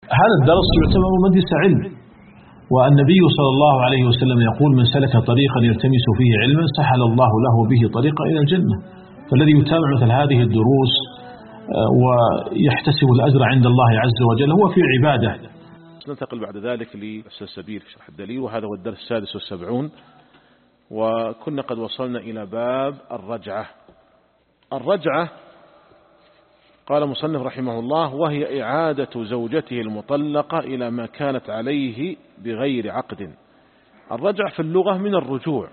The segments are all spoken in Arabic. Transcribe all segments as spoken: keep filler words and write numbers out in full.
هذا الدرس يعتبر مجلس علم، والنبي صلى الله عليه وسلم يقول: من سلك طريقا يلتمس فيه علما سهل الله له به طريقا إلى الجنة. فالذي يتابع مثل هذه الدروس ويحتسب الأجر عند الله عز وجل هو في عبادة. ننتقل بعد ذلك للسلسبيل في شرح الدليل، وهذا هو الدرس السادس والسبعون، وكنا قد وصلنا إلى باب الرجعة. الرجعة قال مصنف رحمه الله: وهي إعادة زوجته المطلقة إلى ما كانت عليه بغير عقد. الرجعة في اللغة من الرجوع،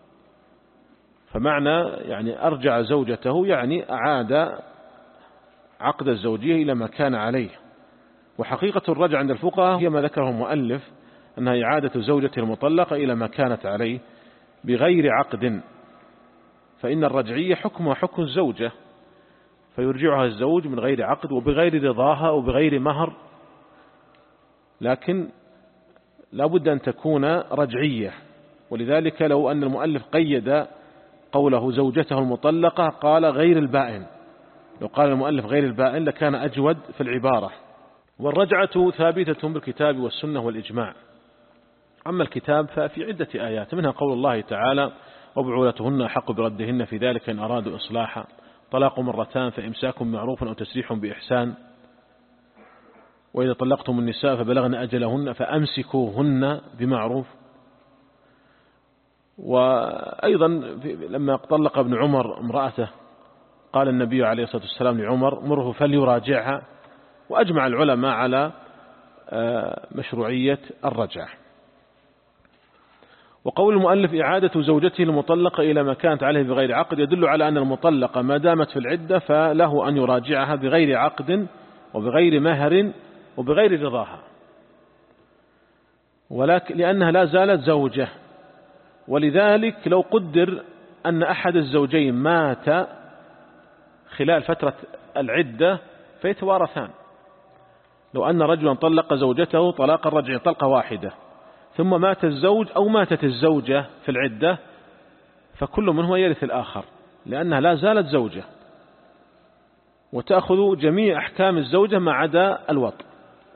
فمعنى يعني أرجع زوجته يعني أعاد عقد الزوجية إلى ما كان عليه. وحقيقة الرجعة عند الفقهاء هي ما ذكره المؤلف، أنها إعادة زوجته المطلقة إلى ما كانت عليه بغير عقد، فإن الرجعية حكمها حكم الزوجة، فيرجعها الزوج من غير عقد وبغير رضاها وبغير مهر، لكن لا بد أن تكون رجعية. ولذلك لو أن المؤلف قيد قوله زوجته المطلقة قال غير البائن، لو قال المؤلف غير البائن لكان أجود في العبارة. والرجعة ثابتة بالكتاب والسنة والإجماع. أما الكتاب ففي عدة آيات، منها قول الله تعالى: وبعولتهن أحق بردهن في ذلك إن أرادوا إصلاحا، طلاق مرتان فإمساك بمعروف أو تسريح بإحسان، وإذا طلقتم النساء فبلغن أجلهن فأمسكوهن بمعروف. وأيضا لما طلق ابن عمر امرأته قال النبي عليه الصلاة والسلام لعمر: مره فليراجعها. وأجمع العلماء على مشروعية الرجعة. وقول المؤلف إعادة زوجته المطلقة إلى ما كانت عليه بغير عقد يدل على أن المطلقة ما دامت في العدة فله أن يراجعها بغير عقد وبغير مهر وبغير رضاها، ولكن لأنها لا زالت زوجة. ولذلك لو قدر أن أحد الزوجين مات خلال فترة العدة فيتوارثان. لو أن رجلا طلق زوجته طلاق الرجعي طلقة واحدة، ثم مات الزوج أو ماتت الزوجة في العدة، فكل منهما يرث الآخر لأنها لا زالت زوجة، وتأخذ جميع أحكام الزوجة ما عدا الوطء.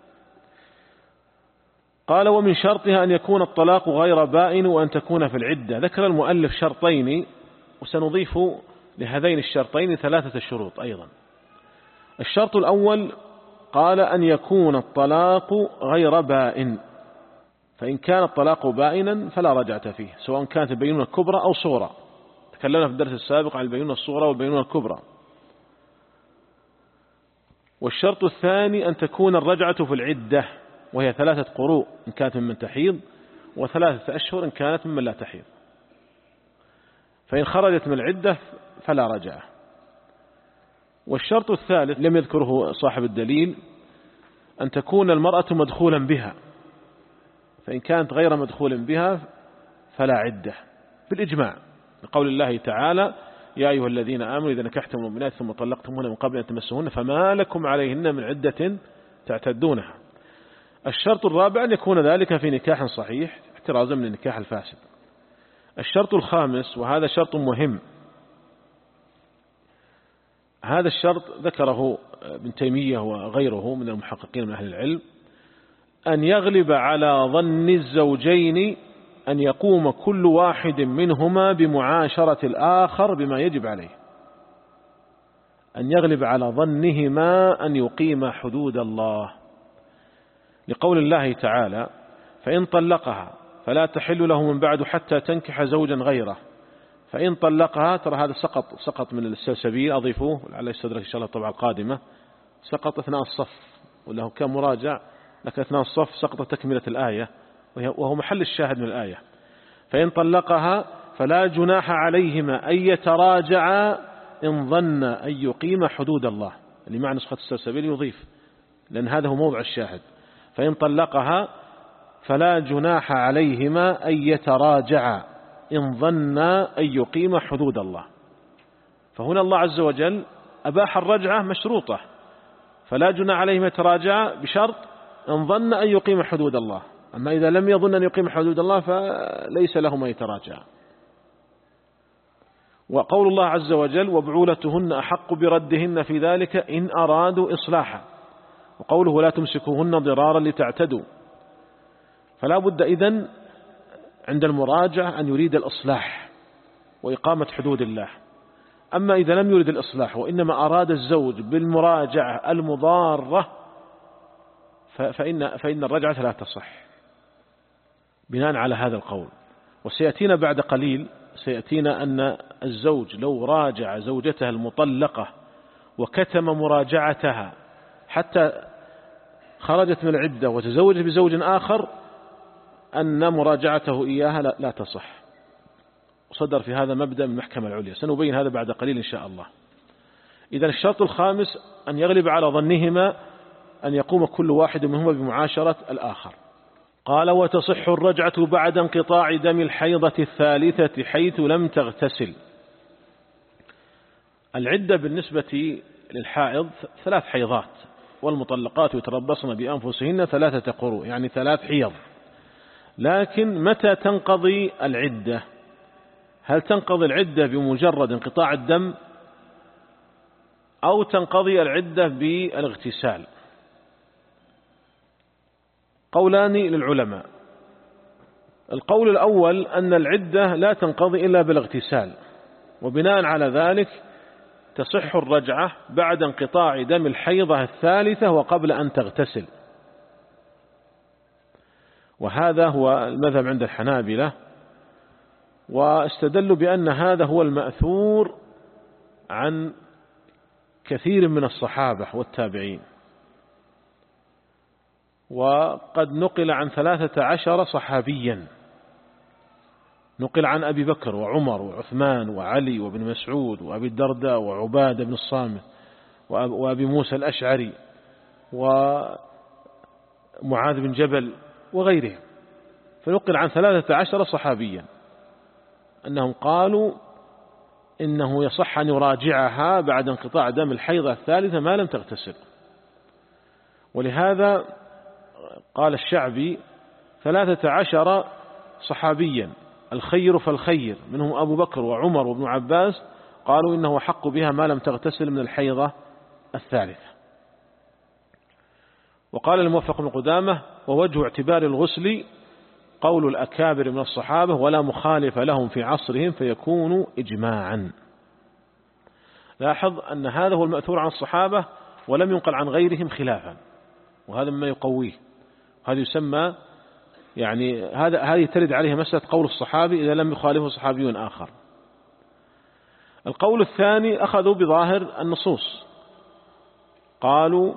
قال: ومن شرطها أن يكون الطلاق غير بائن وأن تكون في العدة. ذكر المؤلف شرطين، وسنضيف لهذين الشرطين ثلاثة شروط أيضا. الشرط الأول قال: أن يكون الطلاق غير بائن، فإن كان الطلاق بائنا فلا رجعة فيه، سواء كانت البينونة الكبرى أو صغرى. تكلمنا في الدرس السابق عن البينونة الصغرى والبينونة الكبرى. والشرط الثاني أن تكون الرجعة في العدة، وهي ثلاثة قروء إن كانت ممن تحيض، وثلاثة أشهر إن كانت ممن لا تحيض. فإن خرجت من العدة فلا رجعة. والشرط الثالث لم يذكره صاحب الدليل، أن تكون المرأة مدخولا بها، فإن كانت غير مدخول بها فلا عدة بالإجماع، لقول الله تعالى: يا أيها الذين آمنوا إذا نكحتم المؤمنات ثم طلقتموهن من قبل أن تمسوهن فما لكم عليهن من عدة تعتدونها. الشرط الرابع أن يكون ذلك في نكاح صحيح احترازا من النكاح الفاسد. الشرط الخامس، وهذا شرط مهم، هذا الشرط ذكره ابن تيمية وغيره من المحققين من أهل العلم، أن يغلب على ظن الزوجين أن يقوم كل واحد منهما بمعاشرة الآخر بما يجب عليه، أن يغلب على ظنهما أن يقيم حدود الله، لقول الله تعالى: فإن طلقها فلا تحل له من بعد حتى تنكح زوجا غيره. فإن طلقها، ترى هذا سقط سقط من السلسبيل، أضيفوه لعل يستدرك إن شاء الله الطبعة القادمة، سقط أثناء الصف، وله كان مراجع، لكن أثناء الصف سقط تكملة الآية، وهو محل الشاهد من الآية. فإن طلقها فلا جناح عليهما أن يتراجعا إن ظن أن يقيم حدود الله، اللي مع نسخة السلسبيل يضيف، لأن هذا هو موضع الشاهد. فإن طلقها فلا جناح عليهما أن يتراجعا إن ظن أن يقيم حدود الله. فهنا الله عز وجل أباح الرجعة مشروطة، فلا جناح عليهما يتراجعا بشرط إن ظن أن يقيم حدود الله. أما إذا لم يظن أن يقيم حدود الله فليس لهما يتراجعا. وقول الله عز وجل: وبعولتهن أحق بردهن في ذلك إن أرادوا إصلاحا. وقوله لا تمسكوهن ضرارا لتعتدوا، فلا بد إذن عند المراجعة أن يريد الإصلاح وإقامة حدود الله. أما إذا لم يريد الإصلاح وإنما أراد الزوج بالمراجعة المضارة فإن, فإن الرجعة لا تصح بناء على هذا القول. وسيأتينا بعد قليل سيأتينا أن الزوج لو راجع زوجته المطلقة وكتم مراجعتها حتى خرجت من العدة وتزوجت بزوج آخر أن مراجعته إياها لا تصح. وصدر في هذا مبدأ من المحكمة العليا، سنبين هذا بعد قليل إن شاء الله. إذا الشرط الخامس أن يغلب على ظنهما أن يقوم كل واحد منهما بمعاشرة الآخر. قال وتصح الرجعة بعد انقطاع دم الحيضة الثالثة حيث لم تغتسل. العدة بالنسبة للحائض ثلاث حيضات، والمطلقات يتربصن بأنفسهن ثلاثة قروء، يعني ثلاث حيض. لكن متى تنقضي العدة؟ هل تنقضي العدة بمجرد انقطاع الدم أو تنقضي العدة بالاغتسال؟ قولان للعلماء. القول الأول أن العدة لا تنقضي إلا بالاغتسال، وبناء على ذلك تصح الرجعة بعد انقطاع دم الحيضة الثالثة وقبل أن تغتسل، وهذا هو المذهب عند الحنابلة. واستدلوا بأن هذا هو المأثور عن كثير من الصحابة والتابعين، وقد نقل عن ثلاثة عشر صحابيا، نقل عن أبي بكر وعمر وعثمان وعلي وابن مسعود وأبي الدرداء وعبادة بن الصامت وأبي موسى الأشعري ومعاذ بن جبل وغيرهم. فنقل عن ثلاثة عشر صحابيا أنهم قالوا إنه يصح أن يراجعها بعد انقطاع دم الحيضة الثالثة ما لم تغتسل. ولهذا قال الشعبي ثلاثة عشر صحابيا الخير فالخير، منهم أبو بكر وعمر وابن عباس، قالوا إنه حق بها ما لم تغتسل من الحيضة الثالثة. وقال الموفق بن قدامة ووجه اعتبار الغسل قول الأكابر من الصحابة ولا مخالف لهم في عصرهم فيكون إجماعا. لاحظ أن هذا هو المأثور عن الصحابة ولم ينقل عن غيرهم خلافا، وهذا مما يقويه. هذا يسمى يعني هذا هذه ترد عليه مسألة قول الصحابي إذا لم يخالفه صحابي آخر. القول الثاني أخذوا بظاهر النصوص، قالوا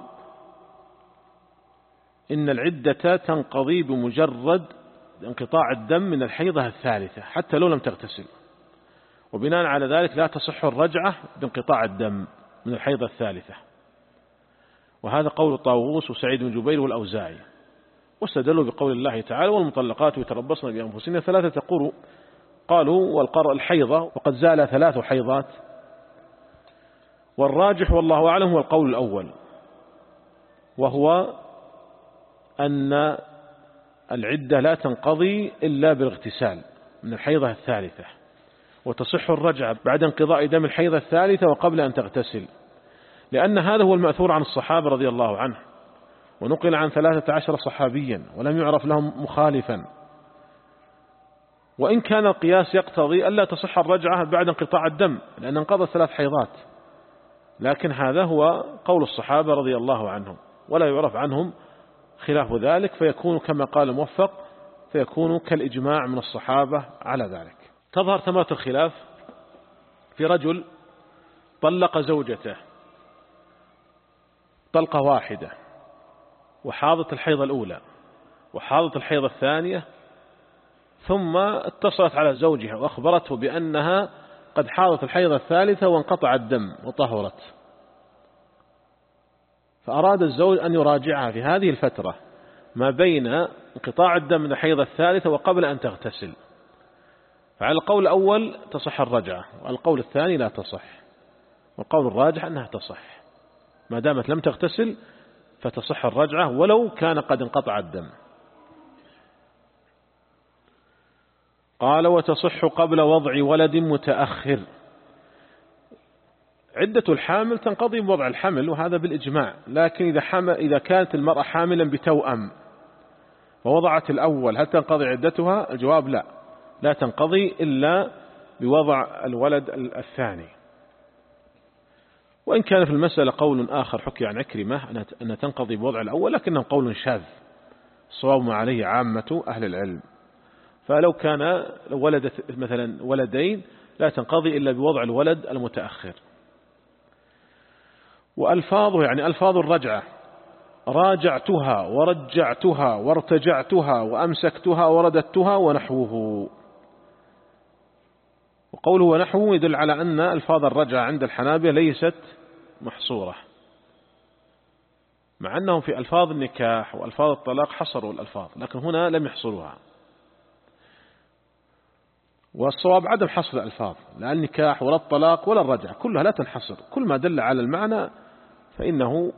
إن العدة تنقضي بمجرد انقطاع الدم من الحيضة الثالثة حتى لو لم تغتسل، وبناء على ذلك لا تصح الرجعة بانقطاع الدم من الحيضة الثالثة. وهذا قول طاووس وسعيد بن جبير والأوزاعي. واستدلوا بقول الله تعالى والمطلقات يتربصن بأنفسهن ثلاثة قروء، قالوا والقرء الحيضة وقد زال ثلاث حيضات. والراجح والله أعلم هو القول الأول، وهو أن العدة لا تنقضي إلا بالاغتسال من الحيضة الثالثة، وتصح الرجعة بعد انقضاء دم الحيضة الثالثة وقبل أن تغتسل، لأن هذا هو المأثور عن الصحابة رضي الله عنه، ونقل عن ثلاثة عشر صحابيا ولم يعرف لهم مخالفا. وإن كان القياس يقتضي ألا تصح الرجعة بعد انقطاع الدم لأن انقضت ثلاث حيضات، لكن هذا هو قول الصحابة رضي الله عنهم ولا يعرف عنهم خلاف ذلك، فيكون كما قال الموفق فيكون كالإجماع من الصحابة على ذلك. تظهر ثمرة الخلاف في رجل طلق زوجته طلقة واحدة وحاضت الحيضة الأولى وحاضت الحيضة الثانية، ثم اتصلت على زوجها وأخبرته بأنها قد حاضت الحيضة الثالثة وانقطع الدم وطهرت، فأراد الزوج أن يراجعها في هذه الفترة ما بين انقطاع الدم من الحيضة الثالثة وقبل أن تغتسل. فعلى القول الأول تصح الرجعة، والقول الثاني لا تصح، والقول الراجح أنها تصح ما دامت لم تغتسل، فتصح الرجعة ولو كان قد انقطع الدم. قال وتصح قبل وضع ولد متأخر. عدة الحامل تنقضي بوضع الحمل وهذا بالإجماع، لكن إذا, حمل إذا كانت المرأة حاملا بتوأم ووضعت الأول هل تنقضي عدتها؟ الجواب لا، لا تنقضي إلا بوضع الولد الثاني. وإن كان في المسألة قول آخر حكي عن عكرمة أنها تنقضي بوضع الأول، لكنه قول شاذ الصواب ما عليه عامة أهل العلم. فلو كان لو ولدت مثلا ولدين لا تنقضي إلا بوضع الولد المتأخر. وألفاظه يعني ألفاظ الرجعة: راجعتها ورجعتها وارتجعتها وأمسكتها ورددتها ونحوه. وقوله ونحوه يدل على أن ألفاظ الرجعة عند الحنابلة ليست محصورة، مع أنهم في ألفاظ النكاح وألفاظ الطلاق حصروا الألفاظ، لكن هنا لم يحصروها. والصواب عدم حصر الألفاظ، لا النكاح ولا الطلاق ولا الرجعة كلها لا تنحصر، كل ما دل على المعنى فإنه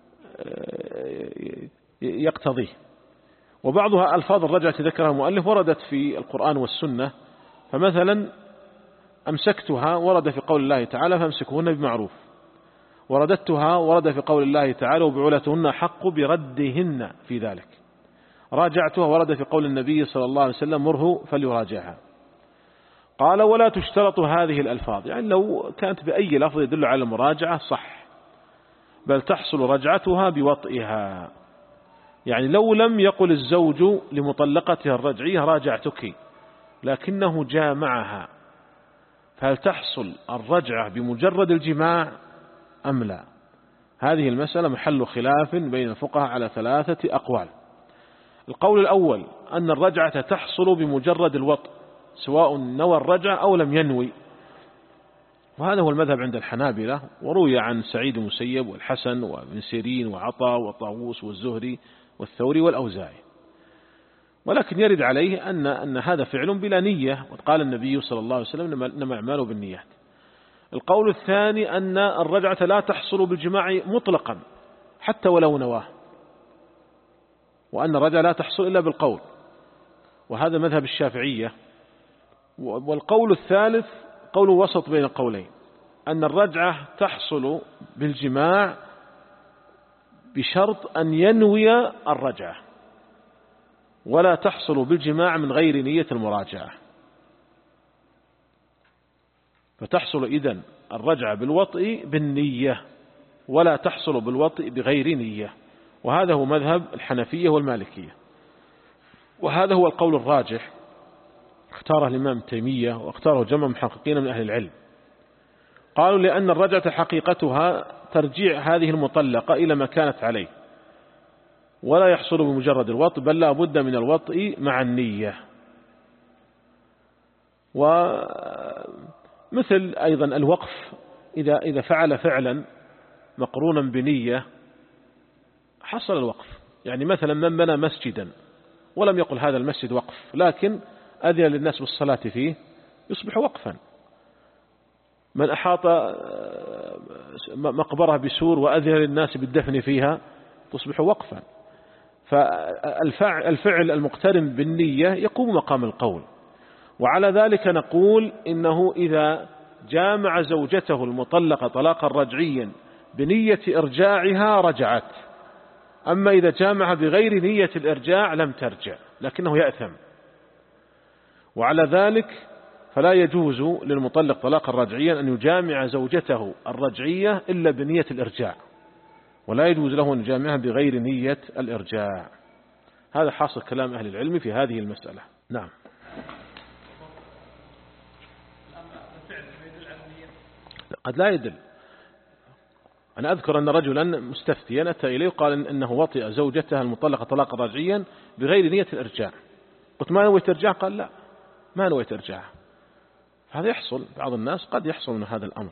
يقتضيه. وبعضها ألفاظ الرجعة ذكرها المؤلف وردت في القرآن والسنة، فمثلا أمسكتها ورد في قول الله تعالى فامسكوهن بمعروف، ورددتها ورد في قول الله تعالى وبعولتهن حق بردهن في ذلك، راجعتها ورد في قول النبي صلى الله عليه وسلم مره فليراجعها. قال ولا تشترط هذه الألفاظ، يعني لو كانت بأي لفظ يدل على المراجعة صح، بل تحصل رجعتها بوطئها. يعني لو لم يقل الزوج لمطلقتها الرجعية راجعتك لكنه جامعها، فهل تحصل الرجعة بمجرد الجماع أم لا؟ هذه المسألة محل خلاف بين الفقهاء على ثلاثة أقوال. القول الأول أن الرجعة تحصل بمجرد الوطء سواء نوى الرجعة أو لم ينوي، وهذا هو المذهب عند الحنابلة، وروي عن سعيد المسيب والحسن وابن سيرين وعطاء وطاووس والزهري والثوري والأوزاعي. ولكن يرد عليه أن, أن هذا فعل بلا نية، وقال النبي صلى الله عليه وسلم إنما أعماله بالنيات. القول الثاني أن الرجعة لا تحصل بالجماع مطلقا حتى ولو نواه، وأن الرجعة لا تحصل إلا بالقول، وهذا مذهب الشافعية. والقول الثالث قول وسط بين القولين، أن الرجعة تحصل بالجماع بشرط أن ينوي الرجعة، ولا تحصل بالجماع من غير نية المراجعة. فتحصل إذن الرجعة بالوطء بالنية، ولا تحصل بالوطء بغير نية، وهذا هو مذهب الحنفية والمالكية، وهذا هو القول الراجح اختاره الإمام تيمية واختاره جمع محققين من أهل العلم. قالوا لأن الرجعة حقيقتها ترجيع هذه المطلقة إلى ما كانت عليه، ولا يحصل بمجرد الوطء، بل لا بد من الوطء مع النية. ومثل أيضا الوقف، إذا إذا فعل فعلا مقرونا بنية حصل الوقف. يعني مثلا من بنى مسجدا ولم يقل هذا المسجد وقف، لكن أذن للناس بالصلاة فيه يصبح وقفا. من أحاط مقبرة بسور وأذن للناس بالدفن فيها تصبح وقفا. فالفعل المقترن بالنية يقوم مقام القول. وعلى ذلك نقول إنه إذا جامع زوجته المطلقة طلاقا رجعيا بنية إرجاعها رجعت، أما إذا جامع بغير نية الإرجاع لم ترجع لكنه يأثم. وعلى ذلك فلا يجوز للمطلق طلاقا رجعيا أن يجامع زوجته الرجعية إلا بنية الإرجاع، ولا يجوز له أن يجامعها بغير نية الإرجاع. هذا حاصل كلام أهل العلم في هذه المسألة. نعم. قد لا يدل. أنا أذكر أن رجلا مستفتيا أتى إليه وقال إنه وطئ زوجته المطلقة طلاقا رجعيا بغير نية الإرجاع. قلت ما نويت إرجاع؟ قال لا ما نويت إرجاع. هذا يحصل، بعض الناس قد يحصل من هذا الأمر.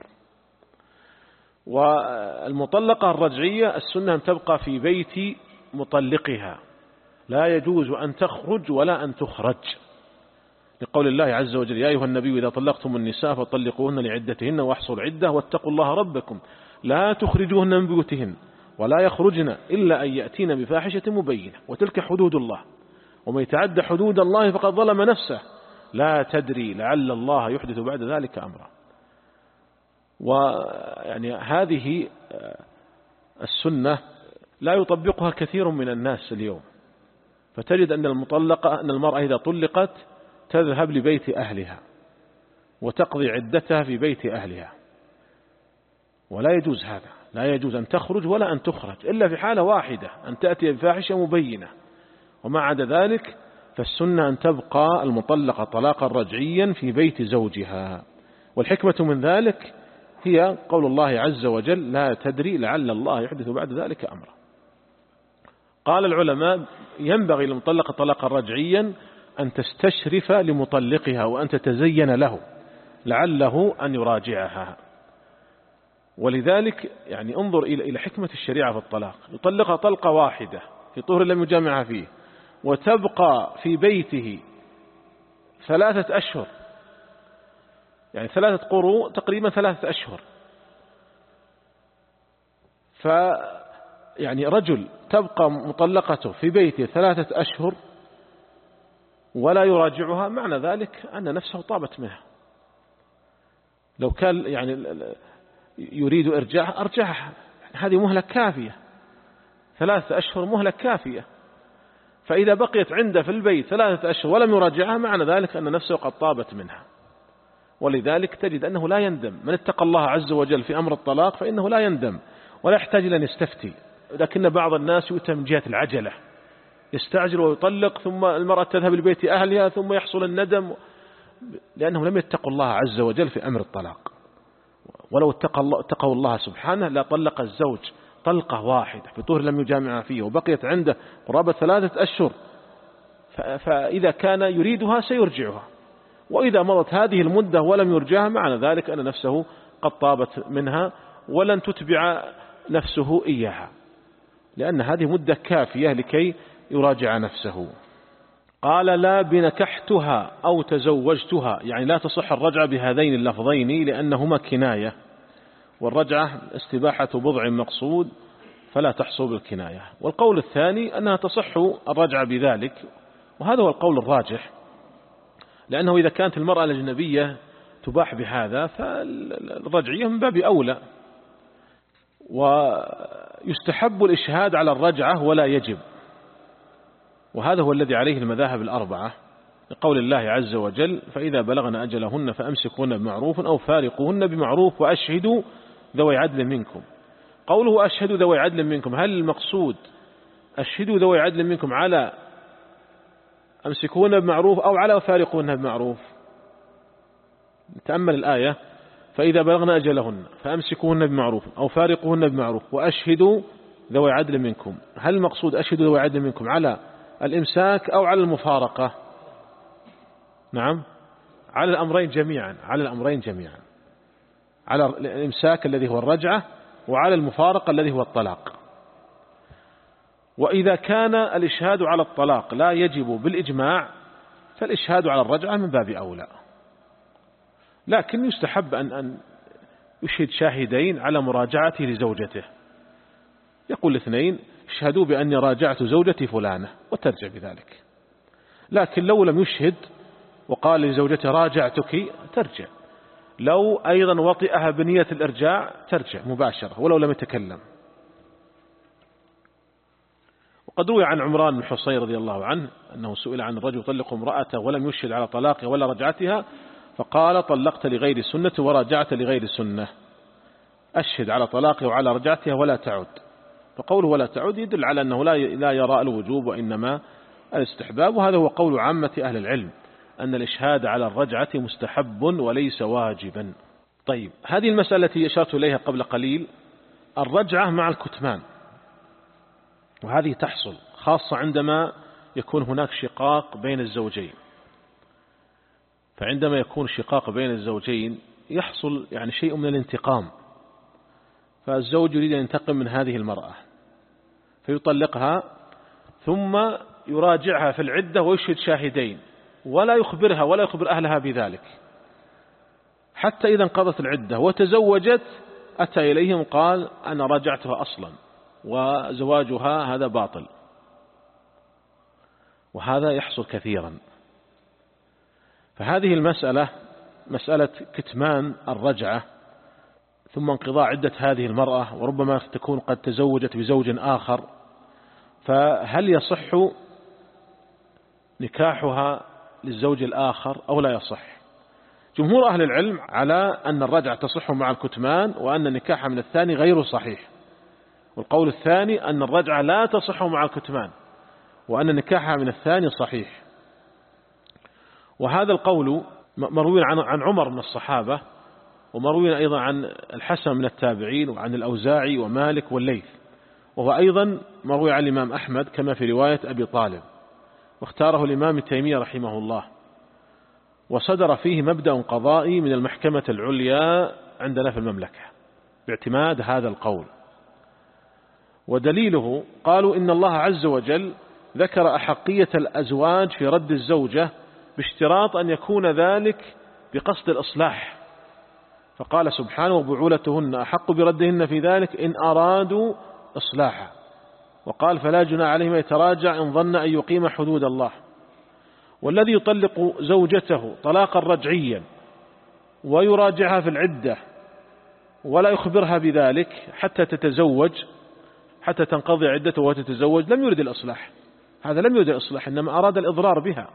والمطلقة الرجعية السنة أن تبقى في بيت مطلقها، لا يجوز أن تخرج ولا أن تخرج، لقول الله عز وجل يا أيها النبي إذا طلقتم النساء فطلقوهن لعدتهن واحصوا العدة واتقوا الله ربكم لا تخرجوهن من بيوتهن ولا يخرجن إلا أن يأتين بفاحشة مبينة وتلك حدود الله ومن يتعد حدود الله فقد ظلم نفسه لا تدري لعل الله يحدث بعد ذلك أمرا. ويعني هذه السنة لا يطبقها كثير من الناس اليوم، فتجد أن المطلقة أن المرأة إذا طلقت تذهب لبيت أهلها وتقضي عدتها في بيت أهلها، ولا يجوز هذا، لا يجوز أن تخرج ولا أن تخرج إلا في حالة واحدة، أن تأتي بفاحشة مبينة، وما عدا ذلك فالسنة أن تبقى المطلقة طلاقا رجعيا في بيت زوجها. والحكمة من ذلك هي قول الله عز وجل: لا تدري لعل الله يحدث بعد ذلك أمرا. قال العلماء: ينبغي للمطلقة طلاقا رجعيا أن تستشرف لمطلقها وأن تتزين له لعله أن يراجعها. ولذلك يعني انظر إلى حكمة الشريعة في الطلاق، يطلقها طلقة واحدة في طهر لم يجامعها فيه، وتبقى في بيته ثلاثة أشهر، يعني ثلاثة قروء تقريبا ثلاثة أشهر. ف يعني رجل تبقى مطلقته في بيته ثلاثة أشهر ولا يراجعها، معنى ذلك أن نفسه طابت منها. لو كان يعني يريد إرجاعها أرجعها، هذه مهلة كافية، ثلاثة أشهر مهلة كافية. فإذا بقيت عنده في البيت ثلاثة أشهر ولم يراجعها، معنى ذلك أن نفسه قد طابت منها. ولذلك تجد أنه لا يندم، من اتقى الله عز وجل في أمر الطلاق فإنه لا يندم ولا يحتاج إلى أن يستفتي. لكن بعض الناس يؤتى من جهة العجلة، يستعجل ويطلق، ثم المرأة تذهب لبيت أهلها، ثم يحصل الندم، لأنهم لم يتقوا الله عز وجل في أمر الطلاق. ولو اتقوا الله سبحانه لا طلق الزوج طلقة واحدة في طهر لم يجامعها فيه وبقيت عنده قرابة ثلاثة أشهر، فإذا كان يريدها سيرجعها، وإذا مضت هذه المدة ولم يرجعها معنى ذلك أن نفسه قد طابت منها ولن تتبع نفسه إياها، لأن هذه مدة كافية لكي يراجع نفسه. قال: لا بنكحتها أو تزوجتها، يعني لا تصح الرجعة بهذين اللفظين لأنهما كناية، والرجعة استباحة بضع مقصود فلا تحصل بالكناية. والقول الثاني أنها تصح الرجعة بذلك، وهذا هو القول الراجح، لأنه إذا كانت المرأة الأجنبية تباح بهذا فالرجعية من باب أولى. ويستحب الإشهاد على الرجعة ولا يجب، وهذا هو الذي عليه المذاهب الأربعة، لقول الله عز وجل: فإذا بلغن أجلهن فأمسكوهن بمعروف أو فارقوهن بمعروف وأشهدوا ذوي عدل منكم. قوله أشهدوا ذوي عدل منكم، هل المقصود أشهدوا ذوي عدل منكم على أمسكوهن بمعروف أو على فارقوهن بمعروف؟ تأمل الآية: فإذا بلغن أجلهن فأمسكوهن بمعروف أو فارقوهن بمعروف وأشهدوا ذوي عدل منكم. هل المقصود أشهدوا ذوي عدل منكم على الإمساك أو على المفارقة؟ نعم، على الأمرين جميعا، على الأمرين جميعا، على الإمساك الذي هو الرجعة وعلى المفارقة الذي هو الطلاق. وإذا كان الإشهاد على الطلاق لا يجب بالإجماع فالإشهاد على الرجعة من باب أولى، لكن يستحب أن أن يشهد شاهدين على مراجعته لزوجته، يقول الاثنين: اشهدوا بأني راجعت زوجتي فلانة، وترجع بذلك. لكن لو لم يشهد وقال لزوجته راجعتك ترجع، لو أيضا وطئها بنية الإرجاع ترجع مباشرة ولو لم يتكلم. وقد روي عن عمران بن حصين رضي الله عنه أنه سئل عن الرجل يطلق امرأته ولم يشهد على طلاقها ولا رجعتها، فقال: طلقت لغير السنة وراجعت لغير السنة، أشهد على طلاقها وعلى رجعتها ولا تعود. فقوله ولا تعود يدل على أنه لا يرى الوجوب وإنما الاستحباب، وهذا هو قول عامة أهل العلم، أن الإشهاد على الرجعة مستحب وليس واجبا. طيب، هذه المسألة التي أشرت إليها قبل قليل، الرجعة مع الكتمان، وهذه تحصل خاصة عندما يكون هناك شقاق بين الزوجين. فعندما يكون شقاق بين الزوجين يحصل يعني شيء من الانتقام، فالزوج يريد أن ينتقم من هذه المرأة فيطلقها، ثم يراجعها في العدة ويشهد شاهدين ولا يخبرها ولا يخبر أهلها بذلك، حتى إذا انقضت العدة وتزوجت أتى إليهم قال: أنا راجعتها أصلا وزواجها هذا باطل. وهذا يحصل كثيرا. فهذه المسألة مسألة كتمان الرجعة ثم انقضاء عدة هذه المرأة، وربما تكون قد تزوجت بزوج آخر، فهل يصح نكاحها للزوج الآخر أو لا يصح؟ جمهور أهل العلم على أن الرجعة تصح مع الكتمان، وأن النكاح من الثاني غير صحيح. والقول الثاني أن الرجعة لا تصح مع الكتمان، وأن نكاحها من الثاني صحيح. وهذا القول مروي عن عمر من الصحابة، ومروي أيضا عن الحسن من التابعين، وعن الأوزاعي ومالك والليث، وهو أيضا مروي عن الإمام أحمد كما في رواية أبي طالب، واختاره الإمام تيمية رحمه الله، وصدر فيه مبدأ قضائي من المحكمة العليا عندنا في المملكة باعتماد هذا القول. ودليله قالوا إن الله عز وجل ذكر أحقية الأزواج في رد الزوجة باشتراط أن يكون ذلك بقصد الإصلاح، فقال سبحانه: وبعولتهن أحق بردهن في ذلك إن أرادوا إصلاحا. وقال: فلا جناح عليهما يتراجع إن ظن أن يقيم حدود الله. والذي يطلق زوجته طلاقا رجعيا ويراجعها في العدة ولا يخبرها بذلك حتى تتزوج، حتى تنقضي عدته وتتزوج، لم يرد الإصلاح، هذا لم يرد الإصلاح، إنما أراد الإضرار بها،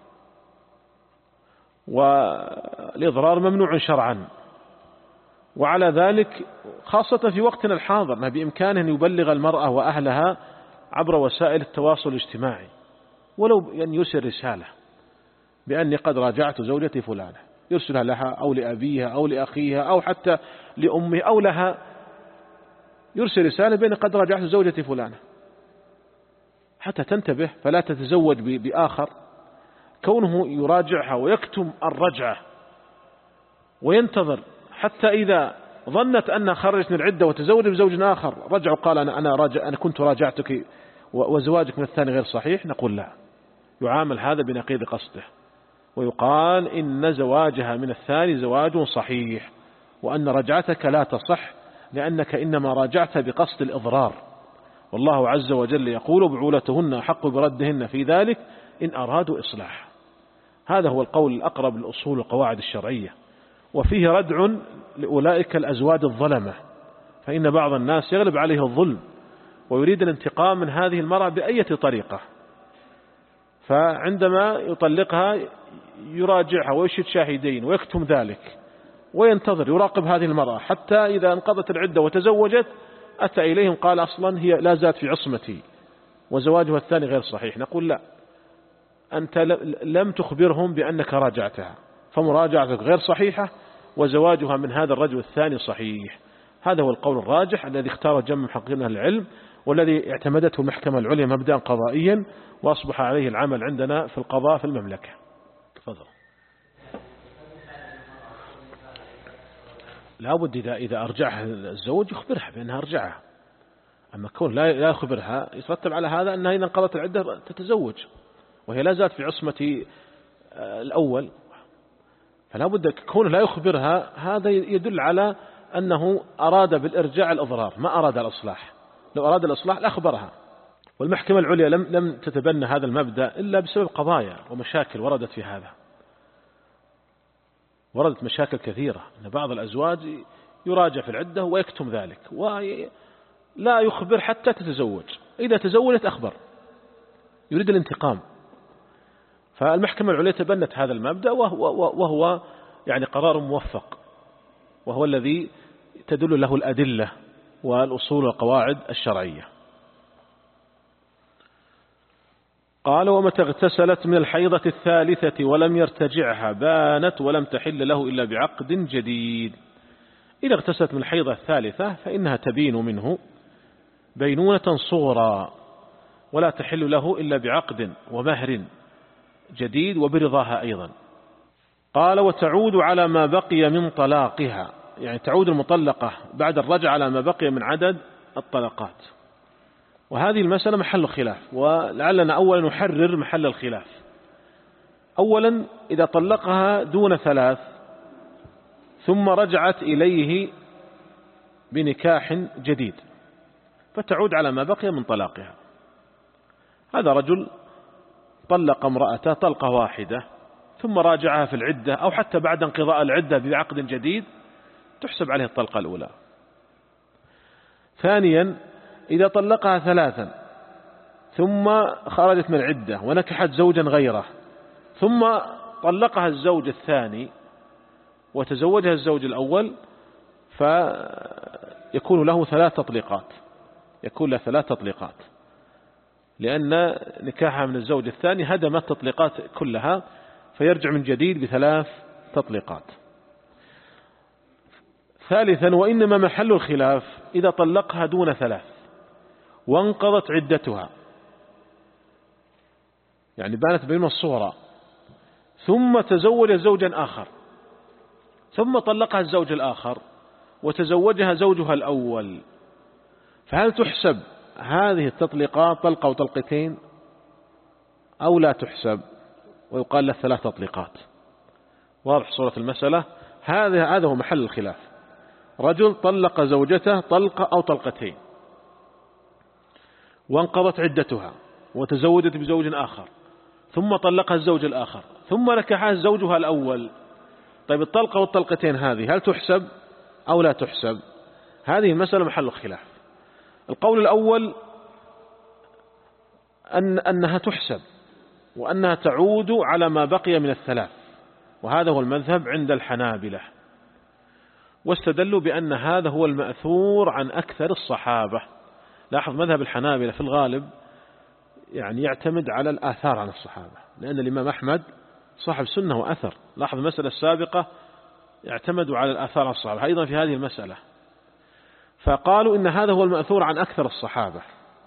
والإضرار ممنوع شرعا. وعلى ذلك خاصة في وقتنا الحاضر ما بإمكانه أن يبلغ المرأة وأهلها عبر وسائل التواصل الاجتماعي، ولو أن يرسل رسالة بأني قد راجعت زوجتي فلانة، يرسلها لها أو لأبيها أو لأخيها أو حتى لأمه أو لها، يرسل رسالة بأني قد راجعت زوجتي فلانة حتى تنتبه فلا تتزوج بآخر. كونه يراجعها ويكتم الرجعة وينتظر حتى إذا ظنت أنها خرجت من العدة وتزوج بزوج آخر رجع وقال أنا أنا راجع أنا كنت راجعتك وزواجك من الثاني غير صحيح، نقول لا، يعامل هذا بنقيض قصده، ويقال إن زواجها من الثاني زواج صحيح، وأن رجعتك لا تصح لأنك إنما راجعت بقصد الإضرار. والله عز وجل يقول: بعولتهن أحق بردهن في ذلك إن أرادوا إصلاح. هذا هو القول الأقرب للأصول والقواعد الشرعية، وفيه ردع لأولئك الأزواج الظلمة، فإن بعض الناس يغلب عليه الظلم ويريد الانتقام من هذه المرأة بأية طريقة، فعندما يطلقها يراجعها ويشهد شاهدين ويكتم ذلك وينتظر يراقب هذه المرأة حتى إذا انقضت العدة وتزوجت أتى إليهم قال أصلا هي لا زالت في عصمتي وزواجها الثاني غير صحيح. نقول لا، أنت لم تخبرهم بأنك راجعتها، فمراجعتك غير صحيحة وزواجها من هذا الرجل الثاني صحيح. هذا هو القول الراجح الذي اختار جمع محققين أهل العلم، والذي اعتمدته المحكمة العليا مبدأ قضائيا، وأصبح عليه العمل عندنا في القضاء في المملكة. تفضل. لا بد إذا إذا أرجعها الزوج يخبرها بأنها أرجعها، أما كون لا لا يخبرها يترتب على هذا أنها إذا انقضت العدة تتزوج وهي لا زالت في عصمة الأول، فلا بد كونه لا يخبرها، هذا يدل على أنه أراد بالإرجاع الإضرار ما أراد الإصلاح. لو أراد الإصلاح لأخبرها. والمحكمة العليا لم لم تتبنى هذا المبدأ إلا بسبب قضايا ومشاكل وردت في هذا. وردت مشاكل كثيرة، أن بعض الأزواج يراجع في العدة ويكتم ذلك ولا يخبر حتى تتزوج، إذا تزوجت أخبر، يريد الانتقام. فالمحكمة العليا تبنت هذا المبدأ، وهو, وهو يعني قرار موفق، وهو الذي تدل له الأدلة والأصول والقواعد الشرعية. قال: ومتى اغتسلت من الحيضة الثالثة ولم يرتجعها بانت ولم تحل له إلا بعقد جديد. إذا اغتسلت من الحيضة الثالثة فإنها تبين منه بينونة صغرى، ولا تحل له إلا بعقد ومهر جديد وبرضاها أيضا. قال: وتعود على ما بقي من طلاقها، يعني تعود المطلقة بعد الرجع على ما بقي من عدد الطلقات. وهذه المسألة محل خلاف، ولعلنا أولا نحرر محل الخلاف. أولا، إذا طلقها دون ثلاث ثم رجعت إليه بنكاح جديد فتعود على ما بقي من طلاقها. هذا رجل طلق امرأته طلقة واحدة ثم راجعها في العدة أو حتى بعد انقضاء العدة بعقد جديد، تحسب عليه الطلقة الأولى. ثانيا إذا طلقها ثلاثا ثم خرجت من العدة ونكحت زوجا غيره ثم طلقها الزوج الثاني وتزوجها الزوج الأول فيكون له ثلاث تطليقات يكون له ثلاث تطليقات لأن نكاحها من الزوج الثاني هدم التطليقات كلها فيرجع من جديد بثلاث تطليقات. ثالثا وإنما محل الخلاف إذا طلقها دون ثلاث وانقضت عدتها يعني بانت بين الصغرى ثم تزوج زوجا آخر ثم طلقها الزوج الآخر وتزوجها زوجها الأول فهل تحسب هذه التطليقات طلقة وطلقتين أو لا تحسب ويقال له ثلاث تطليقات؟ واضح صورة المسألة. هذا هذا هو محل الخلاف. رجل طلق زوجته طلقة أو طلقتين وانقضت عدتها وتزوجت بزوج آخر ثم طلقها الزوج الآخر ثم نكحها زوجها الأول. طيب الطلقة والطلقتين هذه هل تحسب أو لا تحسب؟ هذه المسألة محل الخلاف. القول الأول أن أنها تحسب وأنها تعود على ما بقي من الثلاث وهذا هو المذهب عند الحنابلة واستدلوا بأن هذا هو المأثور عن أكثر الصحابة. لاحظ مذهب الحنابلة في الغالب يعني يعتمد على الآثار عن الصحابة لأن الإمام أحمد صاحب سنة وأثر. لاحظ المسألة السابقة يعتمدوا على الآثار عن الصحابة أيضا في هذه المسألة فقالوا إن هذا هو المأثور عن أكثر الصحابة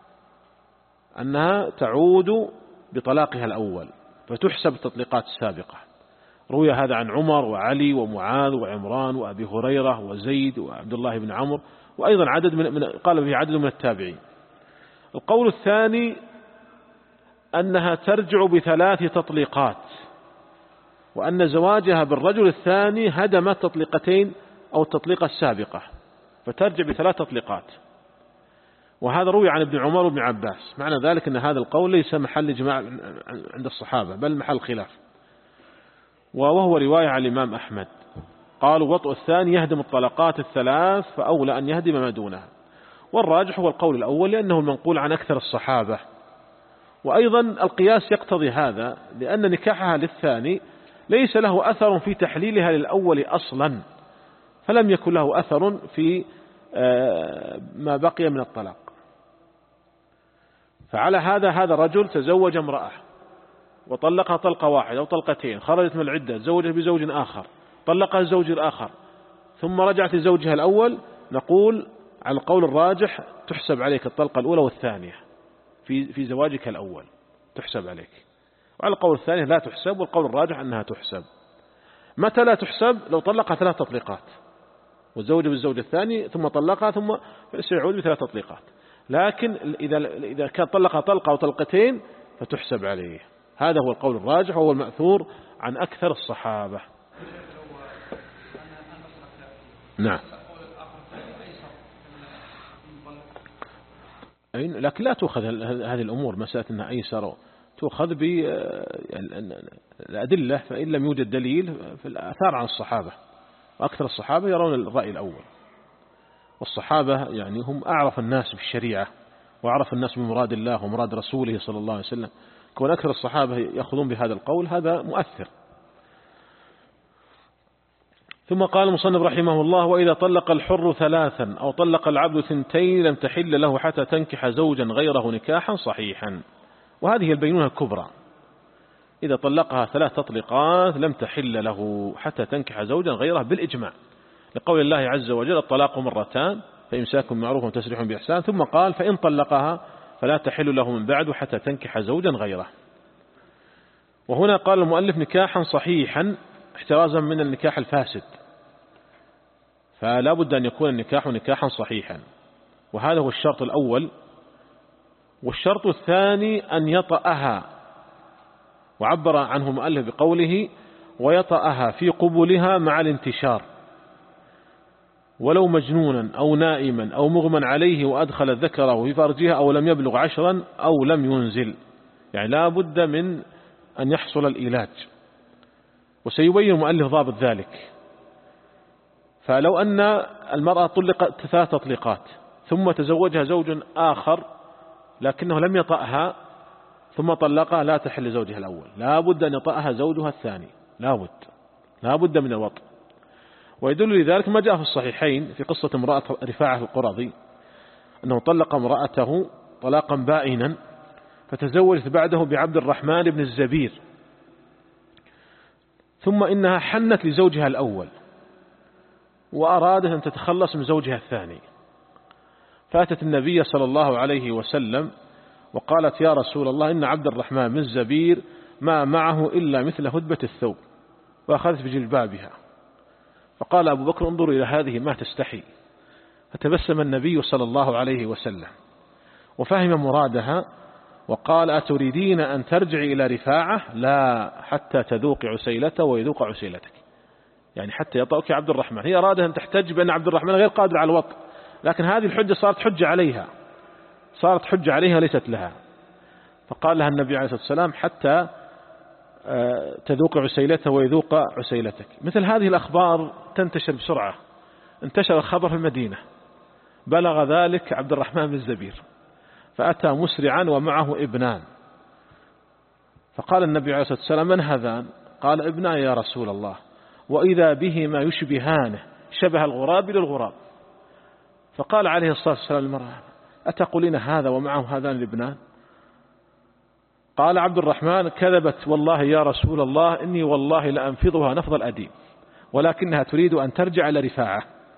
أنها تعود بطلاقها الأول فتحسب التطليقات السابقة. روي هذا عن عمر وعلي ومعاذ وعمران وأبي هريرة وزيد وعبد الله بن عمرو وأيضا عدد من قال به عدد من التابعين. القول الثاني أنها ترجع بثلاث تطليقات وأن زواجها بالرجل الثاني هدم التطليقتين أو التطليقة السابقة فترجع بثلاث تطليقات وهذا روي عن ابن عمر وابن عباس. معنى ذلك أن هذا القول ليس محل جماع عند الصحابة بل محل خلاف وهو رواية عن الإمام أحمد. قالوا وطء الثاني يهدم الطلقات الثلاث فأولى أن يهدم ما دونها والراجح هو القول الأول لأنه المنقول عن أكثر الصحابة وأيضا القياس يقتضي هذا لأن نكاحها للثاني ليس له أثر في تحليلها للأول أصلا فلم يكن له أثر في ما بقي من الطلاق. فعلى هذا هذا رجل تزوج امرأة وطلقها طلقة واحدة أو طلقتين خرجت من العدة تزوجها بزوج آخر طلقها الزوج الآخر ثم رجعت لزوجها الأول نقول على القول الراجح تحسب عليك الطلقة الأولى والثانية في في زواجك الأول تحسب عليك وعلى القول الثاني لا تحسب والقول الراجح أنها تحسب. متى لا تحسب؟ لو طلقها ثلاث تطليقات والزوج بالزوج الثاني ثم طلقها ثم سيعود بثلاث تطليقات لكن إذا إذا كان طلقها طلقة أو طلقتين فتحسب عليه. هذا هو القول الراجح وهو المأثور عن أكثر الصحابة. نعم لكن لا تؤخذ هذه الأمور مسألة أنها أيسر تؤخذ بالأدلة فإن لم يوجد دليل في الآثار عن الصحابة وأكثر الصحابة يرون الرأي الأول والصحابة يعني هم أعرف الناس بالشريعة وأعرف الناس بمراد الله ومراد رسوله صلى الله عليه وسلم. كون أكثر الصحابة يأخذون بهذا القول هذا مؤثر. ثم قال المصنف رحمه الله وإذا طلق الحر ثلاثا أو طلق العبد ثنتين لم تحل له حتى تنكح زوجا غيره نكاحا صحيحا. وهذه البينونة الكبرى إذا طلقها ثلاث تطليقات لم تحل له حتى تنكح زوجا غيره بالإجماع لقول الله عز وجل الطلاق مرتان فإمساك معروف وتسريح بإحسان ثم قال فإن طلقها فلا تحل له من بعد حتى تنكح زوجا غيره. وهنا قال المؤلف نكاحا صحيحا احترازا من النكاح الفاسد فلا بد أن يكون النكاح نكاحا صحيحا وهذا هو الشرط الأول. والشرط الثاني أن يطأها وعبر عنه المؤلف بقوله ويطأها في قبلها مع الانتشار ولو مجنونا أو نائما أو مغمى عليه وأدخل ذكره في فرجها أو لم يبلغ عشرا أو لم ينزل يعني لا بد من أن يحصل الإيلاج وسيبين المؤلف ضابط ذلك. فلو أن المرأة طلقت ثلاث تطليقات ثم تزوجها زوج آخر لكنه لم يطأها ثم طلقها، لا تحل زوجها الأول، لا بد أن يطأها زوجها الثاني، لا بد لا بد من الوطء. ويدل لذلك ما جاء في الصحيحين في قصة امرأة رفاعة القرظي أنه طلق امرأته طلاقا بائنا فتزوجت بعده بعبد الرحمن بن الزبير، ثم إنها حنت لزوجها الأول وأرادت أن تتخلص من زوجها الثاني، فأتت النبي صلى الله عليه وسلم وقالت: يا رسول الله، إن عبد الرحمن بن الزبير ما معه إلا مثل هدبة الثوب، وأخذت بجلبابها. فقال أبو بكر: انظر إلى هذه ما تستحي. فتبسم النبي صلى الله عليه وسلم وفهم مرادها وقال: أتريدين أن ترجعي إلى رفاعة؟ لا، حتى تذوق عسيلته ويذوق عسيلتك، يعني حتى يطأك عبد الرحمن. هي أرادت أن تحتج بأن عبد الرحمن غير قادر على الوطء، لكن هذه الحجة صارت حجة عليها، صارت حجة عليها ليست لها. فقال لها النبي عليه الصلاة والسلام: حتى تذوق عسيلته ويذوق عسيلتك. مثل هذه الأخبار تنتشر بسرعة، انتشر الخبر في المدينة، بلغ ذلك عبد الرحمن بن الزبير، فأتى مسرعا ومعه ابنان. فقال النبي عليه الصلاة والسلام: من هذان؟ قال: ابنان يا رسول الله، وإذا بهما يشبهانه شبه الغراب للغراب. فقال عليه الصلاة والسلام للمرأة: أتقولين هذا ومعه هذان الابنان؟ قال عبد الرحمن: كذبت والله يا رسول الله، إني والله لأنفضها نفض الأديم، ولكنها تريد أن ترجع إلى رفاعة.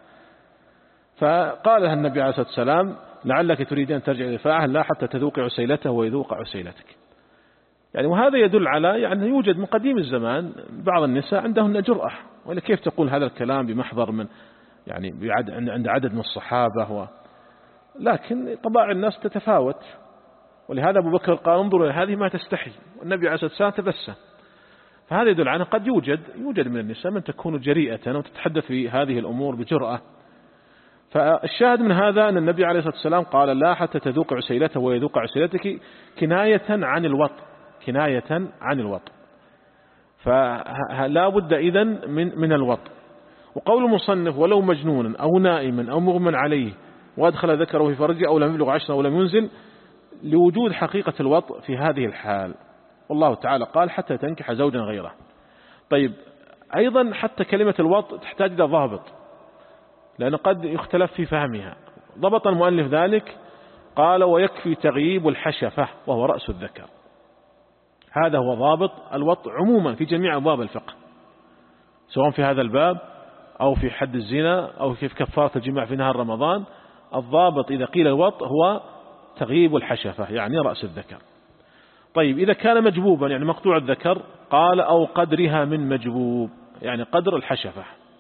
فقال لها النبي عليه الصلاة والسلام: لعلك تريد أن ترجع إلى رفاعة، لا حتى تذوق عسيلته ويذوق عسيلتك. يعني وهذا يدل على يعني يوجد من قديم الزمان بعض النساء عندهن جرأة، ولا كيف تقول هذا الكلام بمحضر من يعني عند عدد من الصحابة و... لكن طباع الناس تتفاوت، ولهذا أبو بكر قال: انظروا هذه ما تستحي، والنبي عليه الصلاة والسلام تبسم. فهذا يدل على قد يوجد يوجد من النساء من تكون جريئة وتتحدث في هذه الأمور بجرأة. فالشاهد من هذا أن النبي عليه الصلاة والسلام قال: لا حتى تذوق عسيلته ويذوق عسيلتك، كناية عن الوطء، كناية عن الوطء. فلا بد إذن من من الوطء. وقول المصنف: ولو مجنونا أو نائما أو مغمى عليه وأدخل ذكره في فرجه أو لم يبلغ عشرا أو لم ينزل، لوجود حقيقة الوطء في هذه الحال. والله تعالى قال: حتى تنكح زوجا غيره. طيب، أيضا حتى كلمة الوطء تحتاج إلى ضابط، لأن قد يختلف في فهمها. ضبط المؤلف ذلك، قال: ويكفي تغييب الحشفة وهو رأس الذكر. هذا هو ضابط الوطء عموما في جميع أبواب الفقه، سواء في هذا الباب أو في حد الزنا أو في كفارة الجماع في نهار رمضان. الضابط إذا قيل الوطء هو تغييب الحشفة، يعني رأس الذكر. طيب، إذا كان مجبوبا يعني مقطوع الذكر، قال: أو قدرها من مجبوب، يعني قدر الحشفة.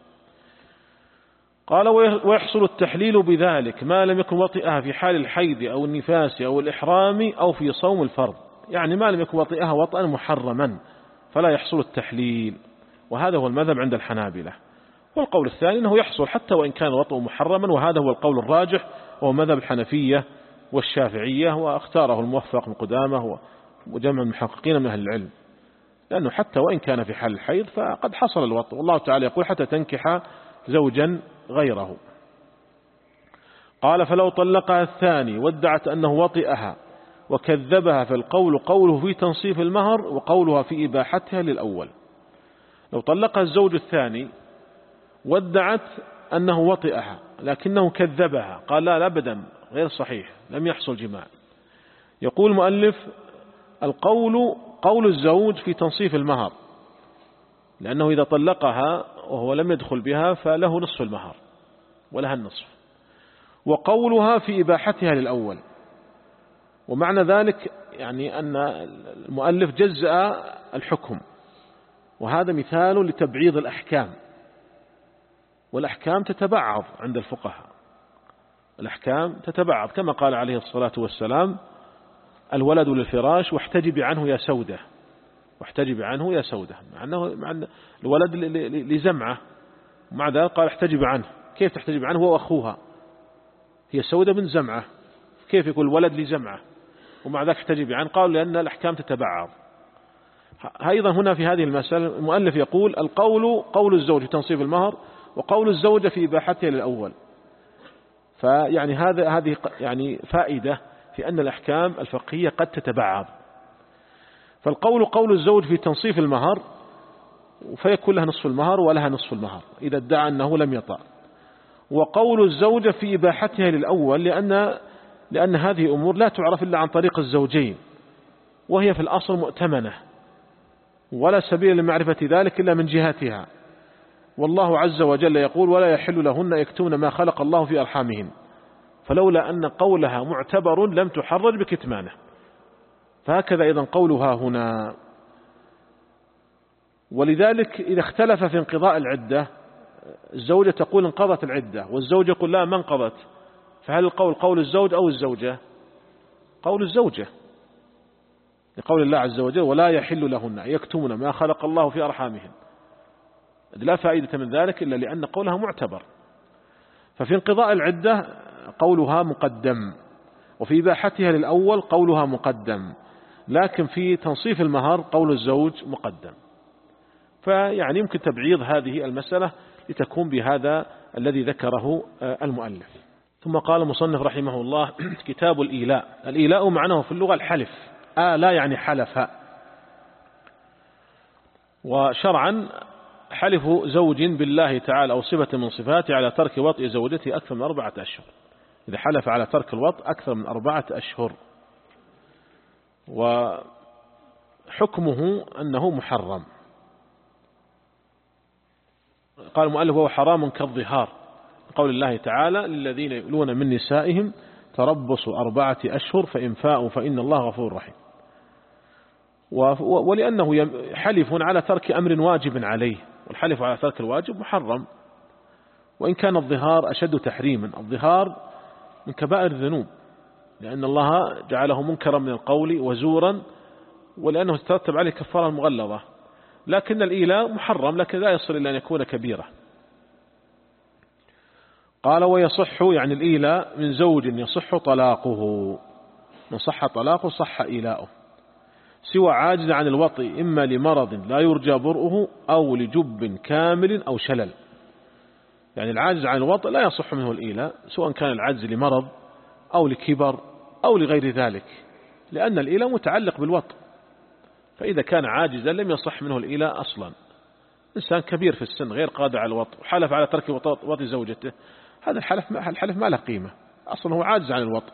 قال: ويحصل التحليل بذلك ما لم يكن وطئها في حال الحيض أو النفاس أو الإحرام أو في صوم الفرض، يعني ما لم يكن وطئها وطئا محرما فلا يحصل التحليل. وهذا هو المذهب عند الحنابلة. والقول الثاني أنه يحصل حتى وإن كان الوطء محرما، وهذا هو القول الراجح وهو مذهب الحنفية والشافعية، واختاره الموفق من قدامه وجمع المحققين من أهل العلم، لأنه حتى وإن كان في حال الحيض فقد حصل الوطء. والله تعالى يقول: حتى تنكح زوجا غيره. قال: فلو طلقها الثاني وادعت أنه وطئها وكذبها، فالقول قوله في تنصيف المهر وقولها في إباحتها للأول. لو طلقها الزوج الثاني وادعت أنه وطئها لكنه كذبها، قال: لا أبدا، غير صحيح، لم يحصل جماع. يقول المؤلف: القول قول الزوج في تنصيف المهر، لأنه إذا طلقها وهو لم يدخل بها فله نصف المهر ولها النصف. وقولها في إباحتها للأول، ومعنى ذلك يعني أن المؤلف جزأ الحكم، وهذا مثال لتبعيض الأحكام. والأحكام تتبعض عند الفقهاء، الأحكام تتبعض، كما قال عليه الصلاة والسلام: الولد للفراش واحتجب عنه يا سودة، واحتجب عنه يا سودة، مع أنه مع أن الولد لزمعة، ومع ذلك قال: احتجب عنه. كيف تحتجب عنه هو أخوها؟ هي سودة بن زمعة، كيف يقول ولد لزمعة ومع ذلك احتجب عنه؟ قالوا لأن الأحكام تتبعض. أيضا هنا في هذه المسألة المؤلف يقول: القول قول الزوج في تنصيف المهر وقول الزوجة في إباحتها للأول. فيعني هذا هذه يعني فائدة في أن الأحكام الفقهية قد تتبعض. فالقول قول الزوج في تنصيف المهر فيكون لها نصف المهر ولها نصف المهر إذا ادعى أنه لم يطأ، وقول الزوجة في إباحتها للأول لأن لأن هذه أمور لا تعرف إلا عن طريق الزوجين، وهي في الأصل مؤتمنة ولا سبيل لمعرفة ذلك إلا من جهتها. والله عز وجل يقول: ولا يحل لهن يكتمن ما خلق الله في أرحامهن، فلولا أن قولها معتبر لم تحرج بكتمانه. فهكذا أيضا قولها هنا. ولذلك إذا اختلف في انقضاء العدة، الزوجة تقول انقضت العدة والزوجة يقول لا ما انقضت، فهل القول قول الزوج أو الزوجة؟ قول الزوجة، لقول الله عز وجل: ولا يحل لهن يكتمن ما خلق الله في أرحامهن. لا فائدة من ذلك إلا لأن قولها معتبر. ففي انقضاء العدة قولها مقدم، وفي إباحتها للأول قولها مقدم، لكن في تنصيف المهر قول الزوج مقدم. فيعني يمكن تبعيض هذه المسألة لتكون بهذا الذي ذكره المؤلف. ثم قال المصنف رحمه الله: كتاب الإيلاء. الإيلاء معناه في اللغة الحلف، آلا يعني حلف. وشرعا حلف زوج بالله تعالى أو صفة من صفاته على ترك وطء زوجته أكثر من أربعة أشهر، إذا حلف على ترك الوطء أكثر من أربعة أشهر. وحكمه أنه محرم. قال المؤلف: وهو حرام كالظهار، قول الله تعالى: للذين يؤلون من نسائهم تربص أربعة أشهر فإن فاءوا فإن الله غفور رحيم. ولأنه حلف على ترك أمر واجب عليه، والحلف على ترك الواجب محرم، وإن كان الظهار أشد تحريما. الظهار من كبائر الذنوب، لأن الله جعله منكرا من القول وزورا، ولأنه تترتب عليه كفارة مغلظة. لكن الإيلاء محرم، لكن لا يصل إلى أن يكون كبيرة. قال: ويصح يعني الإيلاء من زوج يصح طلاقه، من صح طلاقه صح إيلاؤه، سوى عاجز عن الوطء إما لمرض لا يرجى برؤه أو لجب كامل أو شلل. يعني العاجز عن الوطء لا يصح منه الإيلاء، سواء كان العجز لمرض أو لكبر أو لغير ذلك، لأن الإيلاء متعلق بالوطء. فإذا كان عاجزا لم يصح منه الإيلاء أصلا. إنسان كبير في السن غير قادر على الوطء وحلف على ترك وطء زوجته، هذا الحلف الحلف ما له قيمة، أصلا هو عاجز عن الوطء.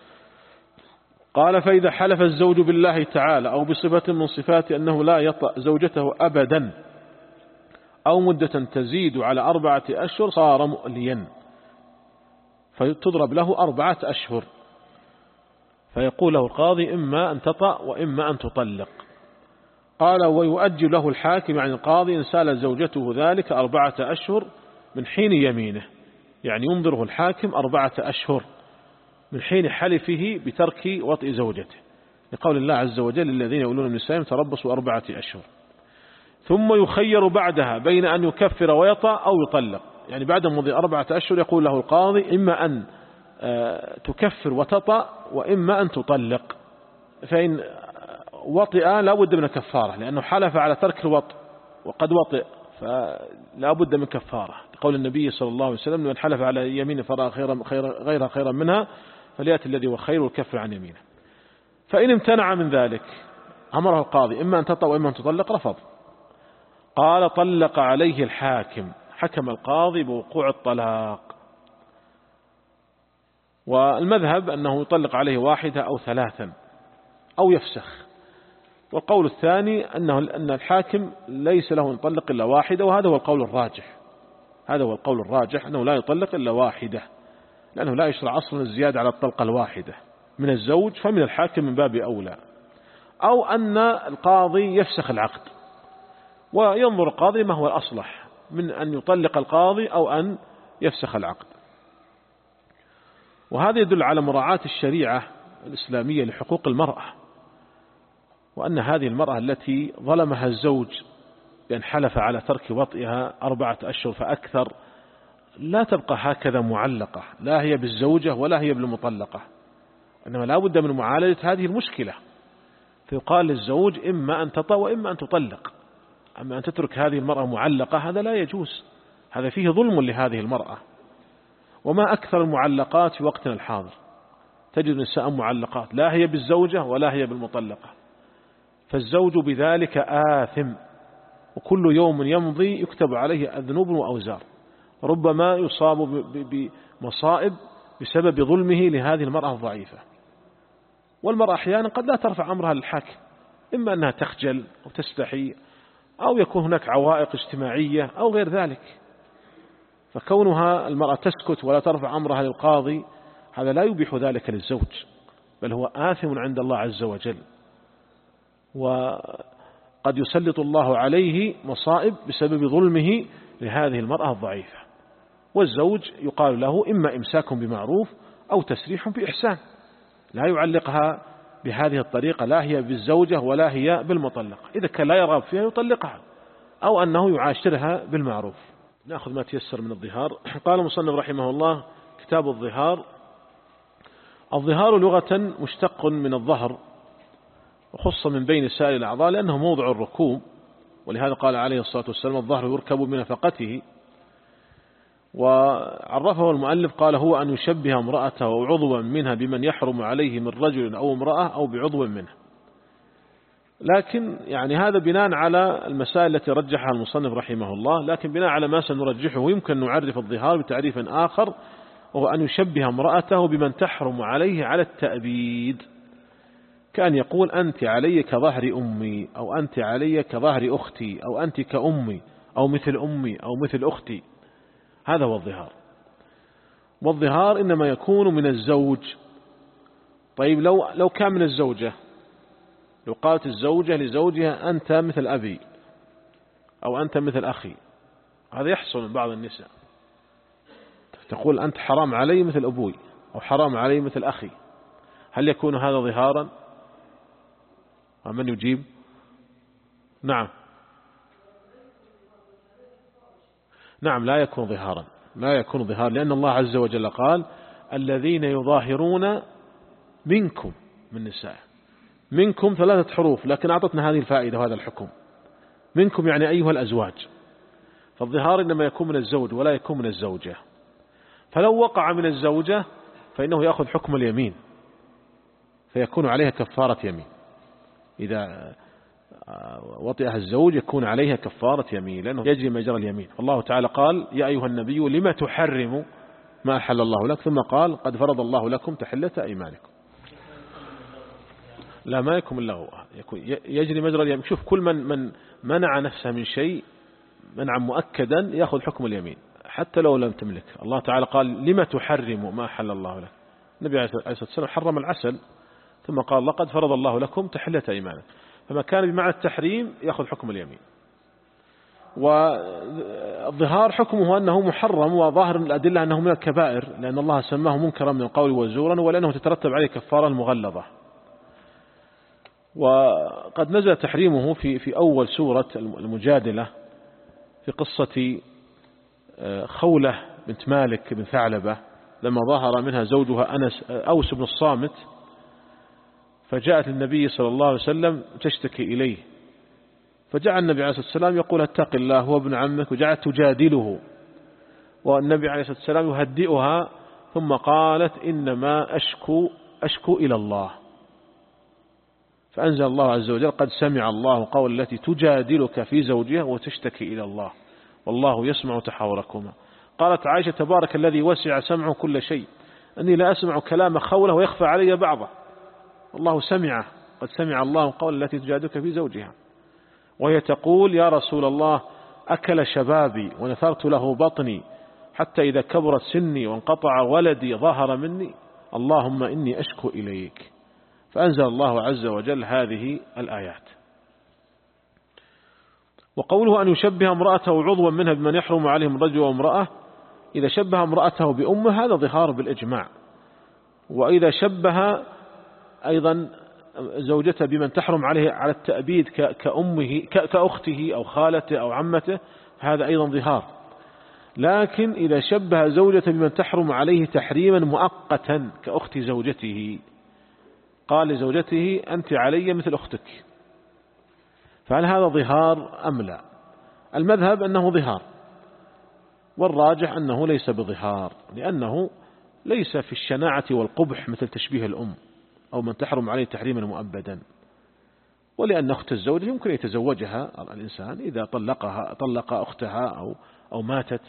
قال: فإذا حلف الزوج بالله تعالى أو بصفة من صفاته أنه لا يطأ زوجته أبدا أو مدة تزيد على أربعة أشهر صار مؤليا، فتضرب له أربعة أشهر، فيقول له القاضي: إما أن تطأ وإما أن تطلق. قال: ويؤجل له الحاكم عن القاضي إن سال زوجته ذلك أربعة أشهر من حين يمينه، يعني ينظره الحاكم أربعة أشهر من حين حلفه بترك وطئ زوجته، لقول الله عز وجل: الذين يؤلون من نسائهم تربصوا أربعة أشهر. ثم يخير بعدها بين أن يكفر ويطأ أو يطلق، يعني بعد مضي أربعة أشهر يقول له القاضي: إما أن تكفر وتطأ وإما أن تطلق. فإن وطئ لا بد من كفارة، لأنه حلف على ترك الوطء وقد وطئ، فلا بد من كفارة، لقول النبي صلى الله عليه وسلم: من حلف على يمين فرأى خيرا خيرا غيرها خيرا منها فليأتي الذي هو خير والكفر عن يمينه. فإن امتنع من ذلك أمره القاضي إما أن تطأ وإما أن تطلق، رفض. قال: طلق عليه الحاكم، حكم القاضي بوقوع الطلاق. والمذهب أنه يطلق عليه واحدة أو ثلاثا أو يفسخ. والقول الثاني أنه أن الحاكم ليس له أن يطلق إلا واحدة، وهذا هو القول الراجح. هذا هو القول الراجح أنه لا يطلق إلا واحدة، لأنه لا يشرع أصلا الزيادة على الطلقة الواحدة من الزوج، فمن الحاكم من باب أولى. أو أن القاضي يفسخ العقد، وينظر القاضي ما هو الأصلح من أن يطلق القاضي أو أن يفسخ العقد. وهذا يدل على مراعاة الشريعة الإسلامية لحقوق المرأة، وأن هذه المرأة التي ظلمها الزوج بأن حلف على ترك وطئها أربعة أشهر فأكثر لا تبقى هكذا معلقة، لا هي بالزوجة ولا هي بالمطلقة، إنما لا بد من معالجة هذه المشكلة. فيقال للزوج: إما أن تطأ وإما أن تطلق. أما أن تترك هذه المرأة معلقة هذا لا يجوز، هذا فيه ظلم لهذه المرأة. وما أكثر المعلقات في وقتنا الحاضر، تجد نساء معلقات لا هي بالزوجة ولا هي بالمطلقة، فالزوج بذلك آثم، وكل يوم يمضي يكتب عليه أذنوب وأوزار، ربما يصاب بمصائب بسبب ظلمه لهذه المرأة الضعيفة. والمرأة أحيانا قد لا ترفع أمرها للحاكم، إما أنها تخجل أو تستحي أو يكون هناك عوائق اجتماعية أو غير ذلك، فكونها المرأة تسكت ولا ترفع أمرها للقاضي هذا لا يبيح ذلك للزوج، بل هو آثم عند الله عز وجل، وقد يسلط الله عليه مصائب بسبب ظلمه لهذه المرأة الضعيفة. والزوج يقال له إما إمساك بمعروف أو تسريح بإحسان، لا يعلقها بهذه الطريقة، لا هي بالزوجة ولا هي بالمطلقة، إذا كان لا يرغب فيها يطلقها، أو أنه يعاشرها بالمعروف. نأخذ ما تيسر من الظهار. قال المصنف رحمه الله: كتاب الظهار. الظهار لغة مشتق من الظهر، وخص من بين سائر الأعضاء لأنه موضع الركوب، ولهذا قال عليه الصلاة والسلام: الظهر يركب بنفقته. وعرفه المؤلف قال: هو أن يشبه امرأته أو عضوا منها بمن يحرم عليه من رجل أو امرأة أو بعضو منه. لكن يعني هذا بناء على المسائل التي رجحها المصنف رحمه الله، لكن بناء على ما سنرجحه يمكن نعرف الظهار بتعريف آخر، وهو أن يشبه امرأته بمن تحرم عليه على التأبيد، كأن يقول: أنت علي كظهر أمي، أو أنت علي كظهر أختي، أو أنت كأمي، أو مثل أمي، أو مثل أختي. هذا هو الظهار. والظهار إنما يكون من الزوج. طيب لو لو كان من الزوجة، لو قالت الزوجة لزوجها: أنت مثل أبي، أو أنت مثل أخي، هذا يحصل من بعض النساء، تقول: أنت حرام علي مثل أبوي، أو حرام علي مثل أخي. هل يكون هذا ظهارا؟ ومن يجيب؟ نعم نعم لا يكون ظهارا، لا يكون ظهار، لأن الله عز وجل قال: الذين يظاهرون منكم من نساء. منكم ثلاثة حروف، لكن أعطتنا هذه الفائدة وهذا الحكم. منكم يعني أيها الأزواج، فالظهار إنما يكون من الزوج ولا يكون من الزوجة. فلو وقع من الزوجة فإنه يأخذ حكم اليمين، فيكون عليها كفارة يمين. إذا وطئها الزوج يكون عليها كفارة يمين، لأنه يجري مجرى اليمين. الله تعالى قال: يا أيها النبي لما تحرم ما أحل الله لك، ثم قال: قد فرض الله لكم تحلة أيمانكم. لا، ما يكون له، يكون يجري مجرى اليمين. شوف، كل من من منع نفسه من شيء منعا مؤكدا يأخذ حكم اليمين حتى لو لم تملك. الله تعالى قال: لما تحرم ما أحل الله لك. النبي عليه الصلاة والسلام حرم العسل، ثم قال: لقد فرض الله لكم تحلة أيمانكم. فما كان بمعنى التحريم يأخذ حكم اليمين. والظهار حكمه أنه محرم، وظاهر الأدلة أنه من الكبائر، لأن الله سماه منكرا من القول وزورا، ولأنه تترتب عليه كفارة المغلظة. وقد نزل تحريمه في في أول سورة المجادلة في قصة خولة بنت مالك بن ثعلبة، لما ظهر منها زوجها أنس أوس بن الصامت، فجاءت النبي صلى الله عليه وسلم تشتكي إليه، فجاء النبي عليه الصلاة والسلام يقول: اتق الله هو ابن عمك، وجاءت تجادله، والنبي عليه الصلاة والسلام يهدئها، ثم قالت: إنما أشكو أشكو إلى الله. فأنزل الله عز وجل: قد سمع الله قول التي تجادلك في زوجها وتشتكي إلى الله والله يسمع تحاوركما. قالت عائشة: تبارك الذي وسع سمعه كل شيء، أني لا أسمع كلام خوله ويخفى علي بعضه، الله سمعه، قد سمع الله قول التي تجادلك في زوجها. وهي تقول: يا رسول الله، أكل شبابي ونثرت له بطني، حتى إذا كبرت سني وانقطع ولدي ظهر مني، اللهم إني أشكو إليك. فأنزل الله عز وجل هذه الآيات. وقوله أن يشبه امرأته عضوا منها بمن يحرم عليهم رجل وامرأة، إذا شبه امرأته بأمه هذا ظهار بالإجماع، وإذا شبه أيضا زوجته بمن تحرم عليه على التأبيد كأمه كأخته أو خالته أو عمته هذا أيضا ظهار. لكن إذا شبه زوجته بمن تحرم عليه تحريما مؤقتا كأخت زوجته، قال لزوجته: أنت علي مثل أختك، فهل هذا ظهار أم لا؟ المذهب أنه ظهار، والراجح أنه ليس بظهار، لأنه ليس في الشناعة والقبح مثل تشبيه الأم أو من تحرم عليه تحريما مؤبدا، ولأن أخت الزوج يمكن يتزوجها الإنسان إذا طلقها طلق أختها أو أو ماتت.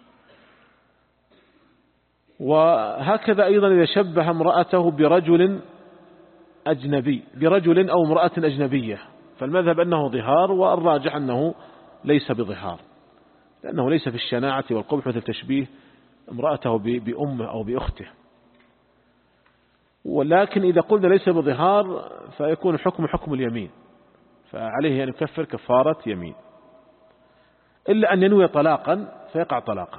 وهكذا أيضا إذا شبه امرأته برجل أجنبي برجل أو امرأة أجنبية، فالمذهب أنه ظهار، والراجح أنه ليس بظهار، لأنه ليس في الشناعة والقبح مثل تشبيه امرأته بأمه أو بأخته. ولكن إذا قلنا ليس بظهار فيكون حكم حكم اليمين، فعليه أن يكفر كفارة يمين، إلا أن ينوي طلاقا فيقع طلاقا.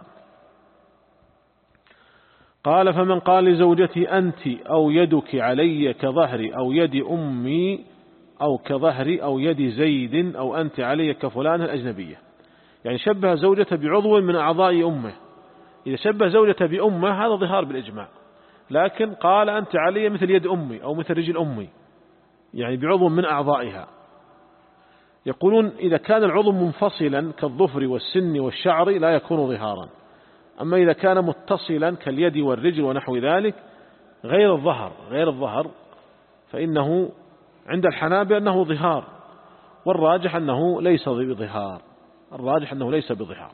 قال: فمن قال لزوجتي أنت أو يدك علي كظهري أو يد أمي أو كظهري أو يد زيد أو أنت علي كفلان الأجنبية، يعني شبه زوجته بعضو من أعضاء أمه. إذا شبه زوجته بأمه هذا ظهار بالإجماع، لكن قال أنت علي مثل يد أمي أو مثل رجل أمي، يعني بعضو من أعضائها. يقولون إذا كان العضو منفصلا كالظفر والسن والشعر لا يكون ظهارا، أما إذا كان متصلا كاليد والرجل ونحو ذلك غير الظهر غير الظهر فإنه عند الحنابلة أنه ظهار، والراجح أنه ليس بظهار الراجح أنه ليس بظهار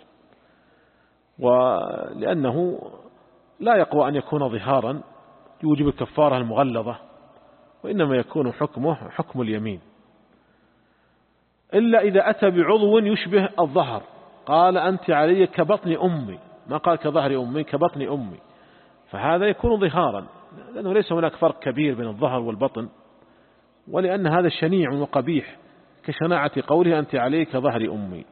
ولأنه لا يقوى أن يكون ظهارا يوجب الكفارة المغلظة، وإنما يكون حكمه حكم اليمين، إلا إذا أتى بعضو يشبه الظهر. قال أنت علي كبطن أمي، ما قال كظهر أمي، كبطن أمي، فهذا يكون ظهارا، لأنه ليس هناك فرق كبير بين الظهر والبطن، ولأن هذا شنيع وقبيح كشناعة قوله أنت علي كظهر أمي.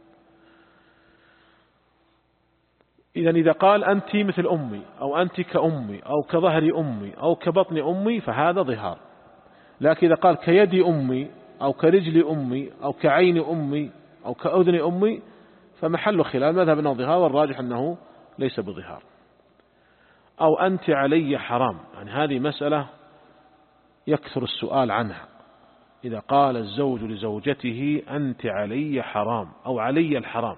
إذا إذا قال أنت مثل أمي أو أنت كأمي أو كظهر أمي أو كبطن أمي فهذا ظهار، لكن إذا قال كيد أمي أو كرجل أمي أو كعين أمي أو كأذن أمي فمحل خلاف، مذهب أنه ظهار والراجح أنه ليس بظهار. أو أنت علي حرام، يعني هذه مسألة يكثر السؤال عنها. إذا قال الزوج لزوجته أنت علي حرام أو علي الحرام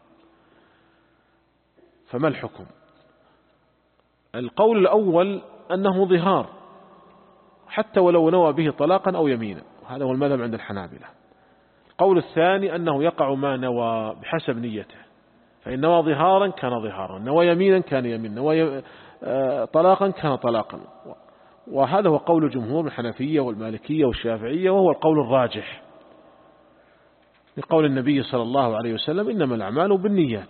فما الحكم؟ القول الأول أنه ظهار حتى ولو نوى به طلاقا أو يمينا، وهذا هو المذهب عند الحنابلة. القول الثاني أنه يقع ما نوى بحسب نيته، فإن نوى ظهارا كان ظهارا، نوى يمينا كان يمين، نوى طلاقا كان طلاقا، وهذا هو قول الجمهور الحنفية والمالكية والشافعية، وهو القول الراجح لقول النبي صلى الله عليه وسلم إنما الأعمال بالنيات.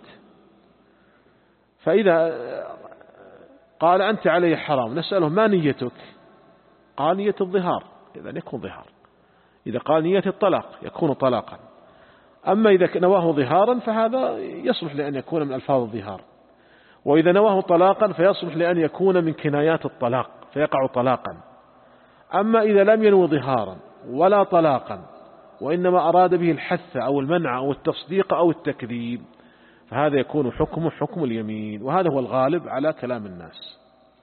فإذا قال أنت علي حرام نسأله ما نيتك؟ قال نية الظهار، إذا يكون ظهار. إذا قال نية الطلاق يكون طلاقا. أما إذا نواه ظهارا فهذا يصلح لأن يكون من ألفاظ الظهار، وإذا نواه طلاقا فيصلح لأن يكون من كنايات الطلاق فيقع طلاقا. أما إذا لم ينو ظهارا ولا طلاقا وإنما أراد به الحث أو المنع أو التصديق أو التكذيب فهذا يكون حكمه حكم اليمين، وهذا هو الغالب على كلام الناس.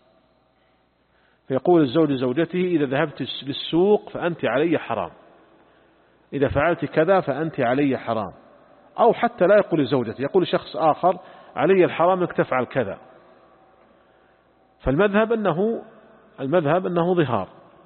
فيقول الزوج زوجته إذا ذهبت للسوق فأنت علي حرام، إذا فعلت كذا فأنت علي حرام، أو حتى لا يقول لزوجته، يقول شخص آخر علي الحرام أنك تفعل كذا، فالمذهب أنه المذهب أنه ظهار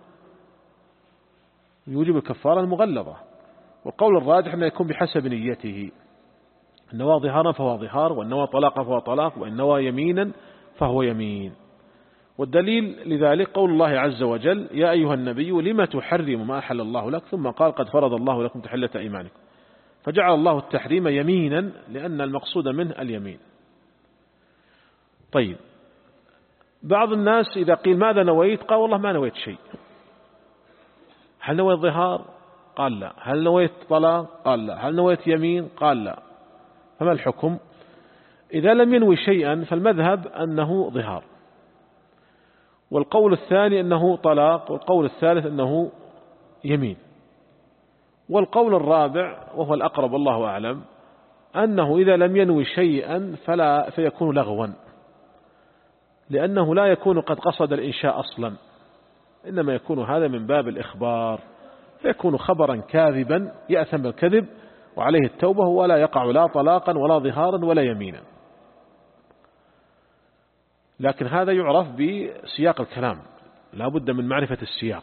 يوجب الكفارة المغلظة، والقول الراجح أنه يكون بحسب نيته، إن نوى ظهارا فهو ظهار، وإن نوى طلاقا فهو طلاق، وإن نوى يمينا فهو يمين. والدليل لذلك قول الله عز وجل يا أيها النبي لما تحرم ما أحل الله لك، ثم قال قد فرض الله لكم تحلة أيمانكم، فجعل الله التحريم يمينا لأن المقصود منه اليمين. طيب، بعض الناس إذا قيل ماذا نويت؟ قال والله ما نويت شيء. هل نويت ظهار؟ قال لا. هل نويت طلاق؟ قال لا. هل نويت يمين؟ قال لا. فما الحكم؟ إذا لم ينوي شيئا فالمذهب أنه ظهار، والقول الثاني أنه طلاق، والقول الثالث أنه يمين، والقول الرابع وهو الأقرب الله أعلم أنه إذا لم ينوي شيئا فلا فيكون لغوا، لأنه لا يكون قد قصد الإنشاء أصلا، إنما يكون هذا من باب الإخبار، فيكون خبرا كاذبا يأثم بالكذب وعليه التوبة، ولا يقع لا طلاقا ولا ظهارا ولا يمينا. لكن هذا يعرف بسياق الكلام، لا بد من معرفة السياق،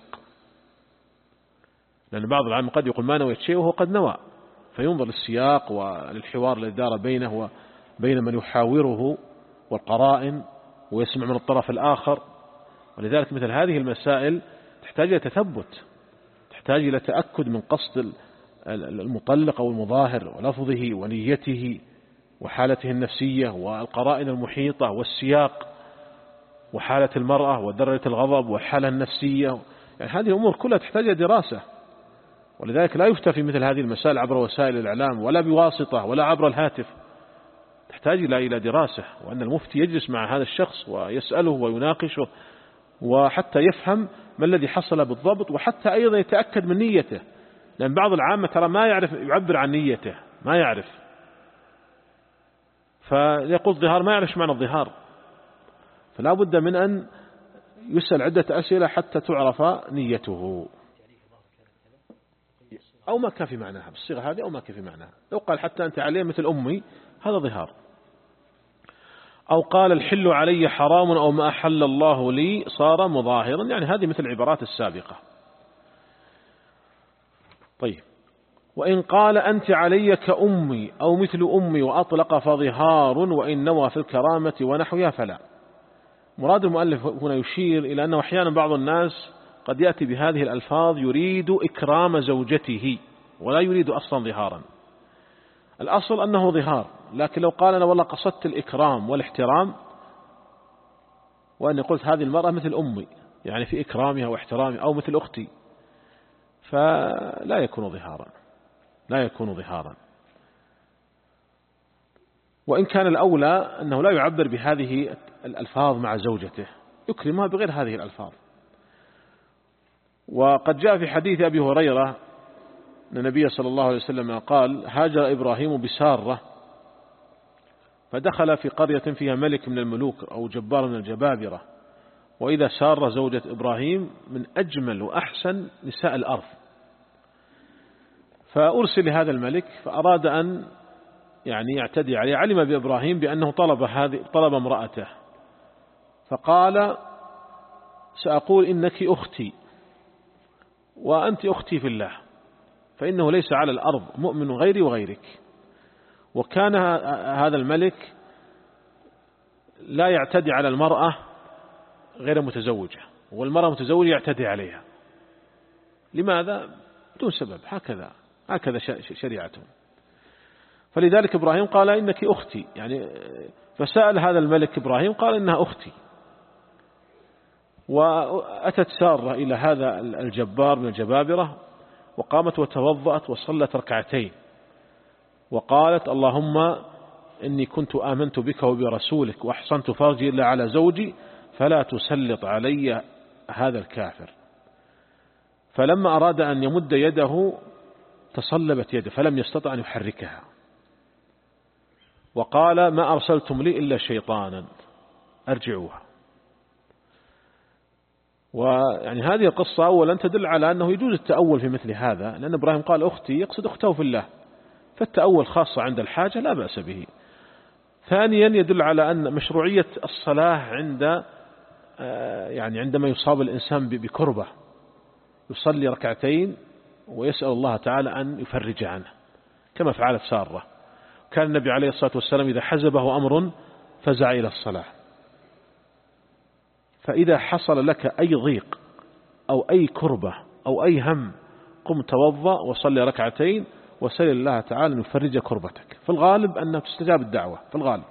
لأن بعض العلماء قد يقول ما نويت شيء وهو قد نوى، فينظر للسياق وللحوار الذي دار بينه وبين من يحاوره والقرائن ويسمع من الطرف الآخر. ولذلك مثل هذه المسائل تحتاج إلى تثبت، تحتاج إلى تأكد من قصد المطلق أو المظاهر ولفظه ونيته وحالته النفسية والقرائن المحيطة والسياق وحالة المرأة ودرجة الغضب والحالة النفسية، يعني هذه الأمور كلها تحتاج دراسة. ولذلك لا يفتى في مثل هذه المسائل عبر وسائل الإعلام ولا بواسطة ولا عبر الهاتف، تحتاج إلى دراسة، وأن المفتي يجلس مع هذا الشخص ويسأله ويناقشه وحتى يفهم ما الذي حصل بالضبط، وحتى أيضا يتأكد من نيته، لأن بعض العامة ترى ما يعرف يعبر عن نيته، ما يعرف، فيقول ظهار ما يعرف معنى الظهار، فلا بد من أن يسأل عدة أسئلة حتى تعرف نيته، أو ما كان في معناها بالصيغة هذه أو ما كان في معناها. لو قال حتى أنت عليه مثل أمي هذا ظهار، أو قال الحل علي حرام أو ما أحل الله لي صار مظاهرا، يعني هذه مثل العبارات السابقة. طيب، وإن قال أنت علي كأمي أو مثل أمي وأطلق فظهار، وإن نوى في الكرامة ونحوها فلا. مراد المؤلف هنا يشير إلى أنه أحيانا بعض الناس قد يأتي بهذه الألفاظ يريد إكرام زوجته ولا يريد أصلا ظهارا. الأصل أنه ظهار، لكن لو قال أنا والله قصدت الإكرام والاحترام، وأني قلت هذه المرأة مثل أمي يعني في إكرامها واحترامها، أو مثل أختي، فلا يكون ظهارا، لا يكون ظهارا. وإن كان الأولى أنه لا يعبر بهذه الألفاظ مع زوجته، يكرمها بغير هذه الألفاظ. وقد جاء في حديث أبي هريرة أن النبي صلى الله عليه وسلم قال هاجر إبراهيم بسارة، فدخل في قرية فيها ملك من الملوك أو جبار من الجبابرة، وإذا سارة زوجة إبراهيم من أجمل وأحسن نساء الأرض، فأرسل لهذا الملك فأراد أن يعني يعتدي عليه، علم بإبراهيم بأنه طلب هذه طلب امرأته، فقال سأقول إنك أختي وأنت أختي في الله، فإنه ليس على الأرض مؤمن غيري وغيرك. وكان هذا الملك لا يعتدي على المرأة غير متزوجة، والمرأة متزوجة يعتدي عليها. لماذا؟ بدون سبب، هكذا هكذا شريعتهم. فلذلك إبراهيم قال إنك أختي، يعني فسأل هذا الملك إبراهيم قال إنها أختي. وأتت سارة إلى هذا الجبار من الجبابرة وقامت وتوضأت وصلت ركعتين، وقالت اللهم إني كنت آمنت بك وبرسولك وأحصنت فرجي إلا على زوجي فلا تسلط علي هذا الكافر. فلما أراد أن يمد يده تصلبت يده فلم يستطع أن يحركها، وقال ما أرسلتم لي إلا شيطانا أرجعوها. ويعني هذه القصة أولا تدل على أنه يجوز التأول في مثل هذا، لأن إبراهيم قال أختي يقصد أخته في الله، فالتأول خاصة عند الحاجة لا بأس به. ثانيا يدل على أن مشروعية الصلاة عند يعني عندما يصاب الإنسان بكربة يصلي ركعتين ويسأل الله تعالى أن يفرج عنه كما فعلت سارة. كان النبي عليه الصلاة والسلام إذا حزبه أمر فزع إلى الصلاة. فإذا حصل لك أي ضيق أو أي كربة أو أي هم قم توضأ وصلي ركعتين وسل الله تعالى أن يفرج كربتك. في الغالب أنها تستجاب الدعوة في الغالب.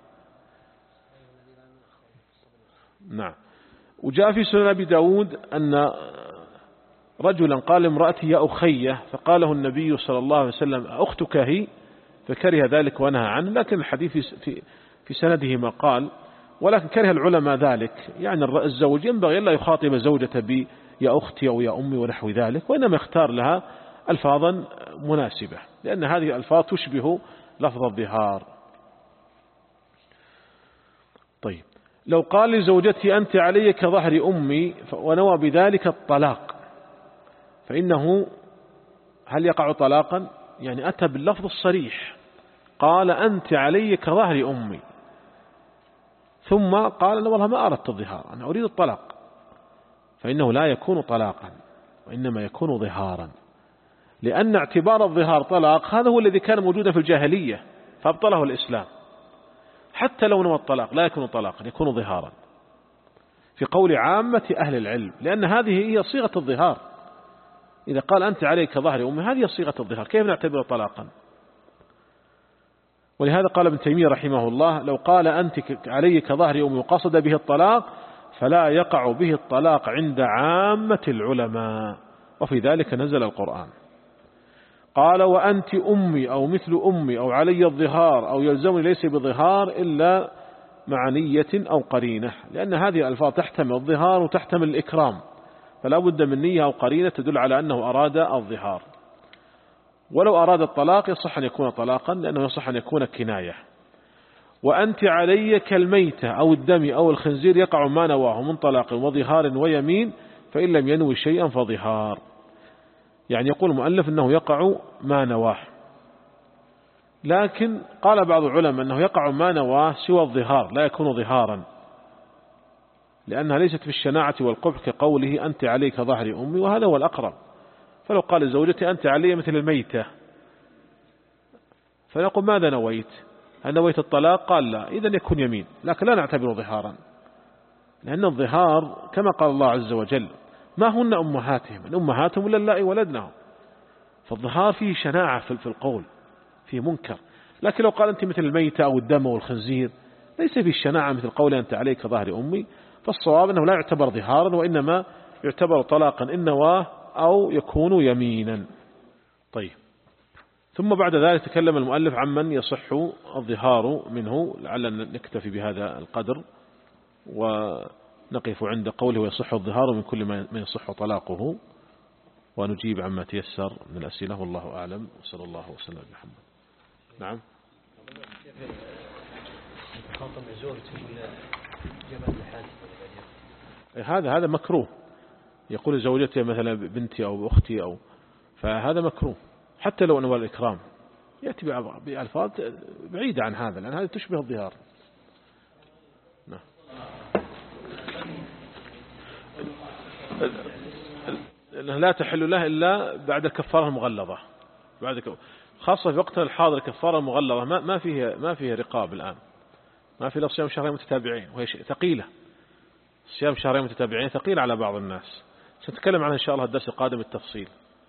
نعم. وجاء في سنن أبي داود أن رجلا قال لامرأته يا أخية، فقاله النبي صلى الله عليه وسلم أختك هي، فكره ذلك ونهى عنه. لكن الحديث في في سنده ما قال، ولكن كره العلماء ذلك، يعني الزوج ينبغي ألا يخاطب زوجته ب يا أختي أو يا أمي ونحو ذلك، وإنما يختار لها ألفاظا مناسبة، لأن هذه الألفاظ تشبه لفظ الظهار. طيب، لو قال لزوجتي أنت علي كظهر أمي ونوى بذلك الطلاق، فإنه هل يقع طلاقا؟ يعني أتى باللفظ الصريح، قال أنت علي كظهر أمي، ثم قال أنا والله ما أردت الظهار، أنا أريد الطلاق، فإنه لا يكون طلاقا وإنما يكون ظهارا، لأن اعتبار الظهار طلاق هذا هو الذي كان موجودا في الجاهلية فأبطله الإسلام. حتى لو نوى الطلاق لا يكون طلاقا، يكون ظهارا في قول عامة أهل العلم، لأن هذه هي صيغة الظهار. إذا قال أنت عليك ظهر أمي هذه صيغة الظهار، كيف نعتبر طلاقا؟ ولهذا قال ابن تيمية رحمه الله لو قال أنت عليك كظهر أمي وقصد به الطلاق فلا يقع به الطلاق عند عامة العلماء، وفي ذلك نزل القرآن. قال وأنت أمي أو مثل أمي أو علي الظهار أو يلزمني ليس بظهار إلا مع نية أو قرينة، لأن هذه الألفاظ تحتمل الظهار وتحتمل الإكرام، فلا بد من نية أو قرينة تدل على أنه أراد الظهار. ولو أراد الطلاق يصح أن يكون طلاقا، لأنه يصح أن يكون كناية. وأنت علي كالميتة أو الدم أو الخنزير يقع ما نواه من طلاق وظهار ويمين، فإن لم ينوي شيئا فظهار. يعني يقول المؤلف أنه يقع ما نواه، لكن قال بعض العلماء أنه يقع ما نواه سوى الظهار لا يكون ظهارا، لأنها ليست في الشناعة والقبح كقوله أنت عليك ظهر أمي، وهذا هو الأقرب. فلو قال لزوجتي أنت علي مثل الميتة فنقول ماذا نويت؟ هل نويت الطلاق؟ قال لا، إذن يكون يمين، لكن لا نعتبره ظهارا، لأن الظهار كما قال الله عز وجل ما هن أمهاتهم، إن أمهاتهم إلا اللائي ولدنهم، فالظهار فيه شناعة في القول، فيه منكر. لكن لو قال أنت مثل الميتة أو الدم أو الخنزير ليس فيه الشناعة مثل قول أنت عليك ظهر أمي، فالصواب أنه لا يعتبر ظهارا وإنما يعتبر طلاقا إن نواه أو يكون يمينا. طيب، ثم بعد ذلك تكلم المؤلف عمن يصح الظهار منه، لعلنا نكتفي بهذا القدر ونقف عند قوله ويصح الظهار من كل ما يصح طلاقه، ونجيب عما تيسر من الأسئلة، والله أعلم، وصلى الله وسلم على محمد. نعم. هذا هذا مكروه، يقول لزوجتي مثلا بنتي أو أختي أو، فهذا مكروه حتى لو أنه الإكرام، يأتي بألفاظ بعيدة عن هذا، لأن هذا تشبه الظهار. نعم. لا تحل له إلا بعد الكفارة المغلظة، بعد خاصة في وقتنا الحاضر الكفارة المغلظة ما ما فيه ما فيه رقاب الآن، ما في صيام شهرين متتابعين، وهي ثقيلة. صيام شهرين متتابعين ثقيل على بعض الناس، سنتكلم عنها إن شاء الله الدرس القادم بالتفصيل.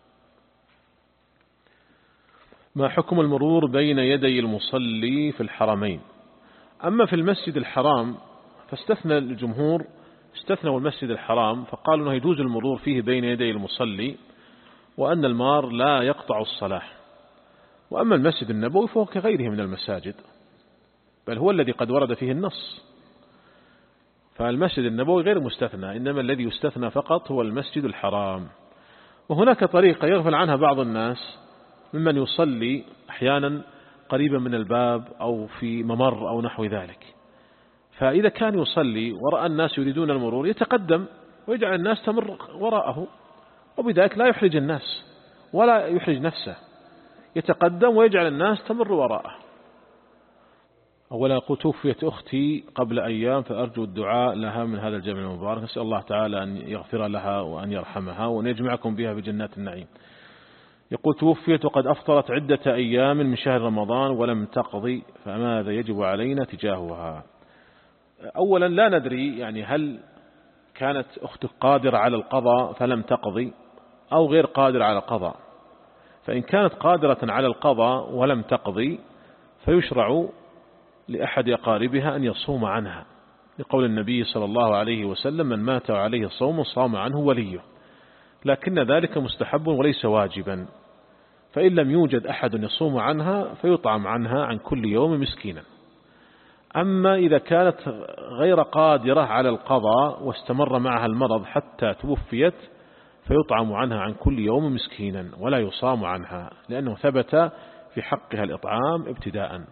ما حكم المرور بين يدي المصلي في الحرمين؟ أما في المسجد الحرام فاستثنى الجمهور، استثنوا المسجد الحرام فقالوا أنه يجوز المرور فيه بين يدي المصلي، وأن المار لا يقطع الصلاة. وأما المسجد النبوي فهو كغيره من المساجد، بل هو الذي قد ورد فيه النص، فالمسجد النبوي غير مستثنى، إنما الذي يستثنى فقط هو المسجد الحرام. وهناك طريقة يغفل عنها بعض الناس ممن يصلي أحيانا قريبا من الباب أو في ممر أو نحو ذلك، فإذا كان يصلي ورأى الناس يريدون المرور يتقدم ويجعل الناس تمر وراءه، وبذلك لا يحرج الناس ولا يحرج نفسه، يتقدم ويجعل الناس تمر وراءه. أولا قلت توفيت أختي قبل أيام فأرجو الدعاء لها من هذا الجمع المبارك، نسأل الله تعالى أن يغفر لها وأن يرحمها وأن يجمعكم بها في جنات النعيم. يقول توفيت وقد أفطرت عدة أيام من شهر رمضان ولم تقضي، فماذا يجب علينا تجاهها؟ أولا لا ندري يعني هل كانت أختك قادرة على القضاء فلم تقضي أو غير قادرة على القضاء. فإن كانت قادرة على القضاء ولم تقضي فيشرع لأحد أقاربها أن يصوم عنها، لقول النبي صلى الله عليه وسلم من مات عليه الصوم صام عنه وليه، لكن ذلك مستحب وليس واجبا. فإن لم يوجد أحد يصوم عنها فيطعم عنها عن كل يوم مسكينا. أما إذا كانت غير قادرة على القضاء واستمر معها المرض حتى توفيت فيطعم عنها عن كل يوم مسكينا ولا يصام عنها، لأنه ثبت في حقها الإطعام ابتداء.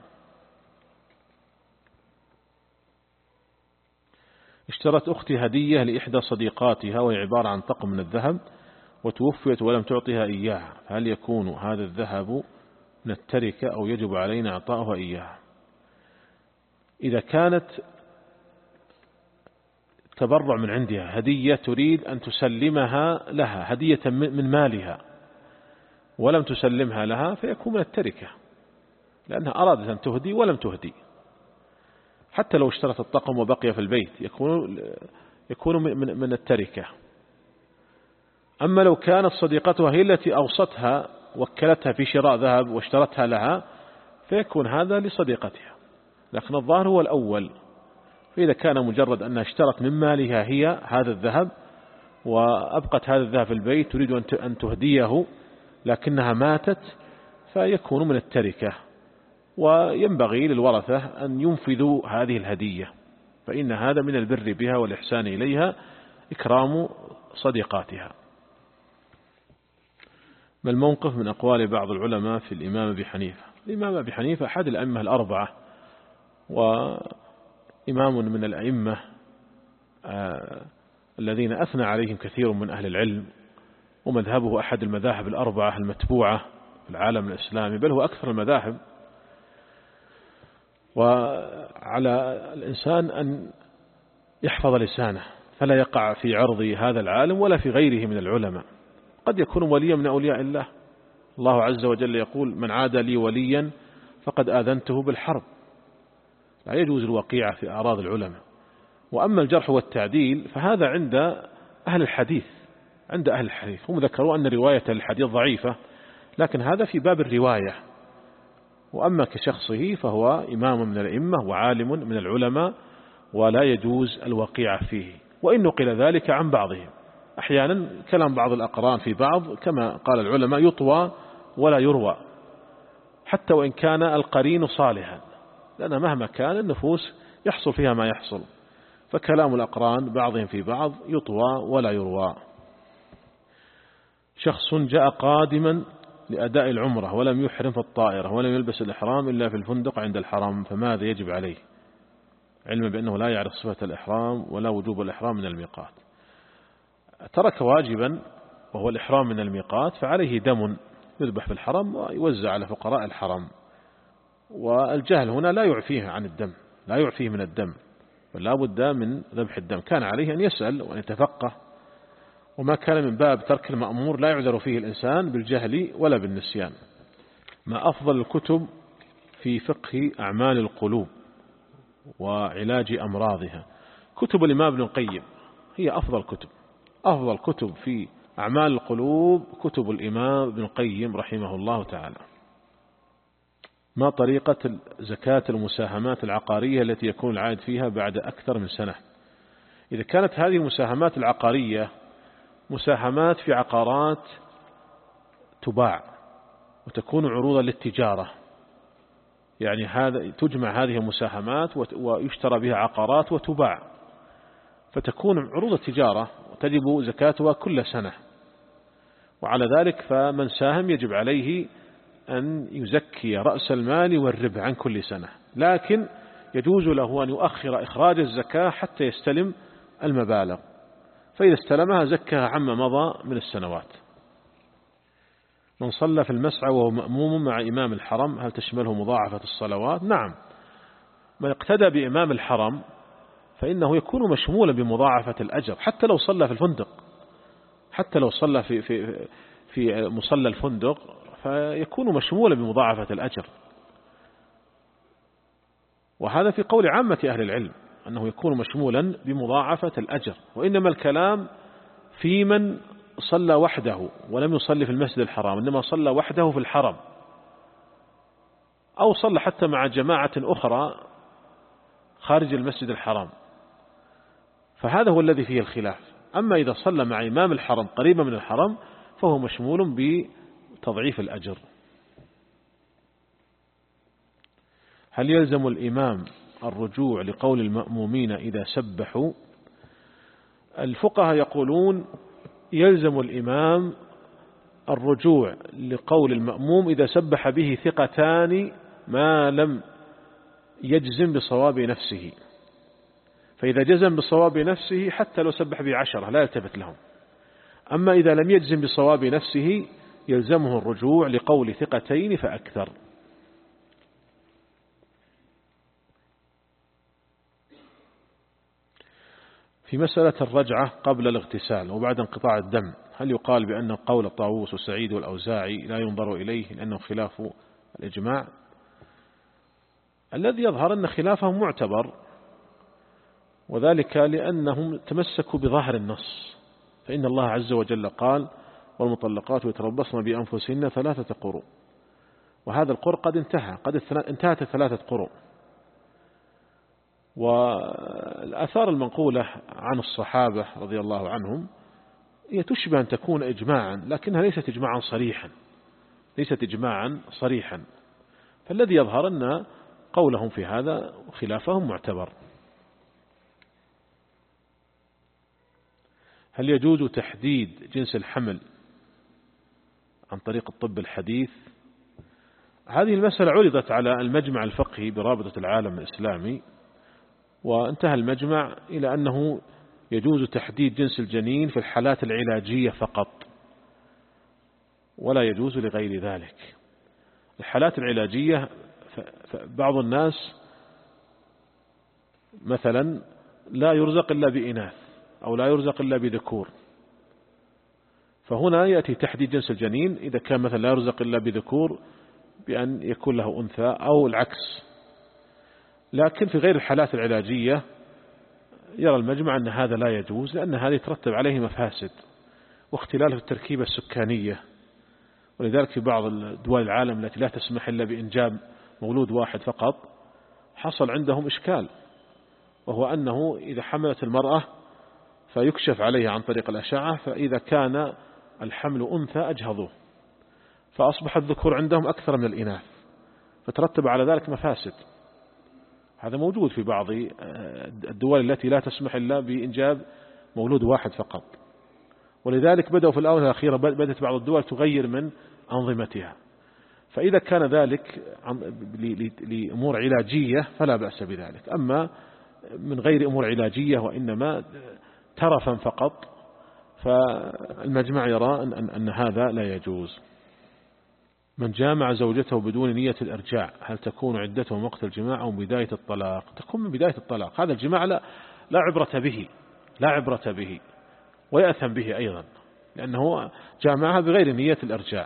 اشترت أختي هدية لإحدى صديقاتها وهي عبارة عن طقم من الذهب وتوفيت ولم تعطيها إياها، هل يكون هذا الذهب من التركة أو يجب علينا إعطاؤها إياها؟ إذا كانت تبرع من عندها، هدية تريد أن تسلمها لها هدية من مالها ولم تسلمها لها، فيكون من التركة، لأنها أرادت أن تهدي ولم تهدي. حتى لو اشترت الطقم وبقي في البيت يكون يكون من من التركة. أما لو كانت صديقتها هي التي أوصتها وكلتها في شراء ذهب واشترتها لها، فيكون هذا لصديقتها، لكن الظاهر هو الأول. فإذا كان مجرد أنها اشترت من مالها هي هذا الذهب وأبقت هذا الذهب في البيت تريد أن تهديه لكنها ماتت، فيكون من التركة، وينبغي للورثة أن ينفذوا هذه الهدية، فإن هذا من البر بها والإحسان إليها إكرام صديقاتها. ما الموقف من أقوال بعض العلماء في الإمام أبي حنيفة؟ الإمام أبي حنيفة أحد الأئمة الأربعة، وإمام من الأئمة آه الذين أثنى عليهم كثير من أهل العلم، ومذهبه أحد المذاهب الأربعة المتبوعة في العالم الإسلامي، بل هو أكثر المذاهب. وعلى الإنسان أن يحفظ لسانه فلا يقع في عرض هذا العالم ولا في غيره من العلماء. قد يكون وليا من أولياء الله، الله عز وجل يقول: من عاد لي وليا فقد آذنته بالحرب. لا يجوز الوقيعة في أعراض العلماء. وأما الجرح والتعديل فهذا عند أهل الحديث، عند أهل الحديث هم ذكروا أن رواية الحديث ضعيفة، لكن هذا في باب الرواية. وأما كشخصه فهو إمام من الأئمة وعالم من العلماء، ولا يجوز الوقيعة فيه. وإن نقل ذلك عن بعضهم، أحيانا كلام بعض الأقران في بعض كما قال العلماء يطوى ولا يروى، حتى وإن كان القرين صالحا، لأن مهما كان النفوس يحصل فيها ما يحصل، فكلام الأقران بعضهم في بعض يطوى ولا يروى. شخص جاء قادما لأداء العمرة ولم يحرم في الطائرة ولم يلبس الإحرام إلا في الفندق عند الحرم، فماذا يجب عليه؟ علما بأنه لا يعرف صفة الإحرام ولا وجوب الإحرام من الميقات. ترك واجبا وهو الإحرام من الميقات، فعليه دم يذبح في الحرم ويوزع على فقراء الحرم. والجهل هنا لا يعفيه عن الدم، لا يعفيه من الدم، بل لا بد من ذبح الدم. كان عليه أن يسأل وأن يتفقه، وما كان من باب ترك المأمور لا يعذر فيه الإنسان بالجهل ولا بالنسيان. ما أفضل الكتب في فقه أعمال القلوب وعلاج أمراضها؟ كتب الإمام ابن القيم هي أفضل كتب. أفضل كتب في أعمال القلوب كتب الإمام ابن القيم رحمه الله تعالى. ما طريقة زكاة المساهمات العقارية التي يكون العائد فيها بعد أكثر من سنة؟ إذا كانت هذه المساهمات العقارية مساهمات في عقارات تباع وتكون عروضا للتجارة، يعني هذا تجمع هذه المساهمات ويشترى بها عقارات وتباع، فتكون عروض التجارة وتجب زكاتها كل سنة. وعلى ذلك فمن ساهم يجب عليه أن يزكي رأس المال والربح عن كل سنة، لكن يجوز له أن يؤخر إخراج الزكاة حتى يستلم المبالغ، فإذا استلمها زكاها عما مضى من السنوات. من صلى في المسعى وهو مأموم مع إمام الحرم هل تشمله مضاعفة الصلوات؟ نعم، من اقتدى بإمام الحرم فإنه يكون مشمولا بمضاعفة الأجر، حتى لو صلى في الفندق، حتى لو صلى في في في مصلى الفندق فيكون مشمولا بمضاعفة الأجر. وهذا في قول عامة أهل العلم أنه يكون مشمولا بمضاعفة الأجر. وإنما الكلام في من صلى وحده ولم يصلي في المسجد الحرام، إنما صلى وحده في الحرم، أو صلى حتى مع جماعة أخرى خارج المسجد الحرام، فهذا هو الذي فيه الخلاف. أما إذا صلى مع إمام الحرم قريبا من الحرم فهو مشمول بتضعيف الأجر. هل يلزم الإمام الرجوع لقول المأمومين إذا سبحوا؟ الفقهاء يقولون يلزم الإمام الرجوع لقول المأموم إذا سبح به ثقتان ما لم يجزم بصواب نفسه، فإذا جزم بصواب نفسه حتى لو سبح بعشرة لا يلتفت لهم. أما إذا لم يجزم بصواب نفسه يلزمه الرجوع لقول ثقتين فأكثر. في مسألة الرجعة قبل الاغتسال وبعد انقطاع الدم، هل يقال بأن قول طاووس وسعيد والأوزاعي لا ينظر إليه لأنه خلاف الإجماع؟ الذي يظهر أن خلافهم معتبر، وذلك لأنهم تمسكوا بظاهر النص، فإن الله عز وجل قال والمطلقات يتربصن بأنفسهن ثلاثة قروء، وهذا القرء قد انتهى، قد انتهت الثلاثة قروء. والآثار المنقولة عن الصحابة رضي الله عنهم هي تشبه أن تكون إجماعا، لكنها ليست إجماعا صريحا، ليست إجماعا صريحا. فالذي يظهر أن قولهم في هذا خلافهم معتبر. هل يجوز تحديد جنس الحمل عن طريق الطب الحديث؟ هذه المسألة عرضت على المجمع الفقهي برابطة العالم الإسلامي، وانتهى المجمع إلى أنه يجوز تحديد جنس الجنين في الحالات العلاجية فقط، ولا يجوز لغير ذلك. الحالات العلاجية بعض الناس مثلا لا يرزق إلا بإناث أو لا يرزق إلا بذكور، فهنا يأتي تحديد جنس الجنين إذا كان مثلا لا يرزق إلا بذكور بأن يكون له أنثى أو العكس. لكن في غير الحالات العلاجية يرى المجمع أن هذا لا يجوز، لأن هذا يترتب عليه مفاسد واختلال في التركيبة السكانية. ولذلك في بعض دول العالم التي لا تسمح إلا بإنجاب مولود واحد فقط حصل عندهم إشكال، وهو أنه إذا حملت المرأة فيكشف عليها عن طريق الأشعة، فإذا كان الحمل أنثى أجهضوه، فأصبح الذكور عندهم أكثر من الإناث، فترتب على ذلك مفاسد. هذا موجود في بعض الدول التي لا تسمح إلا بإنجاب مولود واحد فقط، ولذلك بدأوا في الآونة الأخيرة بدأت بعض الدول تغير من أنظمتها. فإذا كان ذلك لأمور علاجية فلا بأس بذلك، أما من غير أمور علاجية وإنما ترفا فقط فالمجمع يرى أن, أن هذا لا يجوز. من جامع زوجته بدون نية الإرجاع هل تكون عدته من وقت الجماع أو بداية الطلاق؟ تكون من بداية الطلاق. هذا الجماع لا, لا عبرة به لا عبرة به ويأثم به أيضا، لأنه جامعها بغير نية الإرجاع.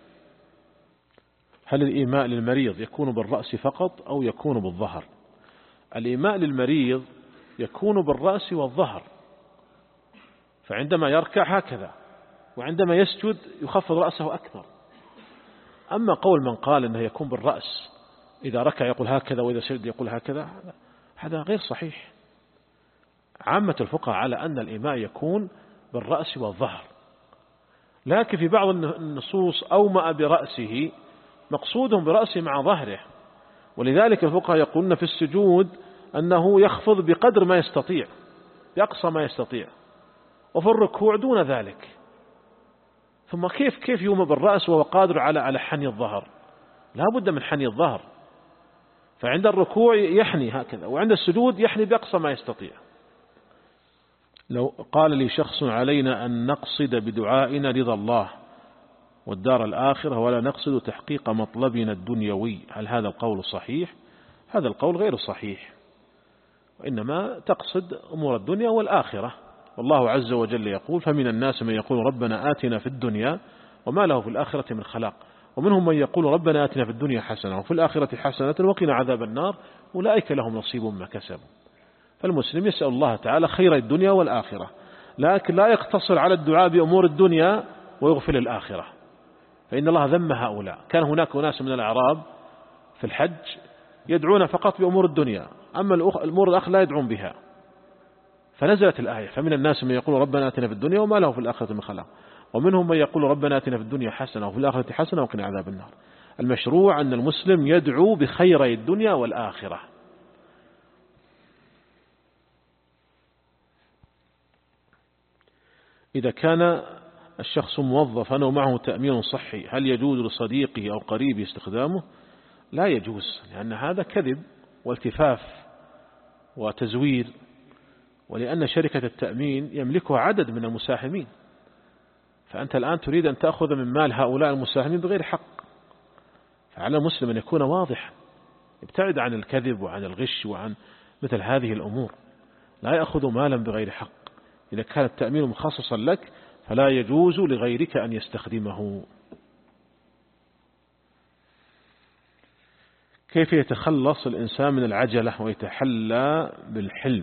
هل الإيماء للمريض يكون بالرأس فقط أو يكون بالظهر؟ الإيماء للمريض يكون بالرأس والظهر، فعندما يركع هكذا، وعندما يسجد يخفض رأسه أكثر. أما قول من قال أنه يكون بالرأس، إذا ركع يقول هكذا وإذا سجد يقول هكذا، هذا غير صحيح. عامة الفقهاء على أن الإيماء يكون بالرأس والظهر، لكن في بعض النصوص أومأ برأسه، مقصودهم برأسه مع ظهره، ولذلك الفقهاء يقولون في السجود أنه يخفض بقدر ما يستطيع، بأقصى ما يستطيع، وفي الركوع دون ذلك. ثم كيف كيف يوم بالرأس وهو قادر على على حني الظهر؟ لا بد من حني الظهر. فعند الركوع يحني هكذا، وعند السجود يحني بأقصى ما يستطيع. لو قال لي شخص علينا أن نقصد بدعائنا رضا الله والدار الآخرة ولا نقصد تحقيق مطلبنا الدنيوي، هل هذا القول صحيح؟ هذا القول غير صحيح، وإنما تقصد أمور الدنيا والآخرة. والله عز وجل يقول فمن الناس من يقول ربنا آتنا في الدنيا وما له في الآخرة من خلاق، ومنهم من يقول ربنا آتنا في الدنيا حسنة وفي الآخرة حسنة وقنا عذاب النار أولئك لهم نصيب ما كسبوا. فالمسلم يسأل الله تعالى خير الدنيا والآخرة، لكن لا يقتصر على الدعاء بأمور الدنيا ويغفل الآخرة، فإن الله ذم هؤلاء. كان هناك ناس من الأعراب في الحج يدعون فقط بأمور الدنيا، أما الأمور الآخرة لا يدعون بها، فنزلت الآية فمن الناس من يقول ربنا آتنا في الدنيا وما له في الآخرة من خلاق، ومنهم من يقول ربنا آتنا في الدنيا حسنة وفي الآخرة حسنة وقنا عذاب النار. المشروع أن المسلم يدعو بخيري الدنيا والآخرة. إذا كان الشخص موظفا ومعه تأمين صحي هل يجوز لصديقه أو قريبه استخدامه؟ لا يجوز، لأن هذا كذب والتفاف وتزوير، ولأن شركة التأمين يملكها عدد من المساهمين، فأنت الآن تريد أن تأخذ من مال هؤلاء المساهمين بغير حق. فعلى المسلم أن يكون واضحا، يبتعد عن الكذب وعن الغش وعن مثل هذه الأمور، لا يأخذ مالا بغير حق. إذا كان التأمين مخصصا لك فلا يجوز لغيرك أن يستخدمه. كيف يتخلص الإنسان من العجلة ويتحلى بالحلم؟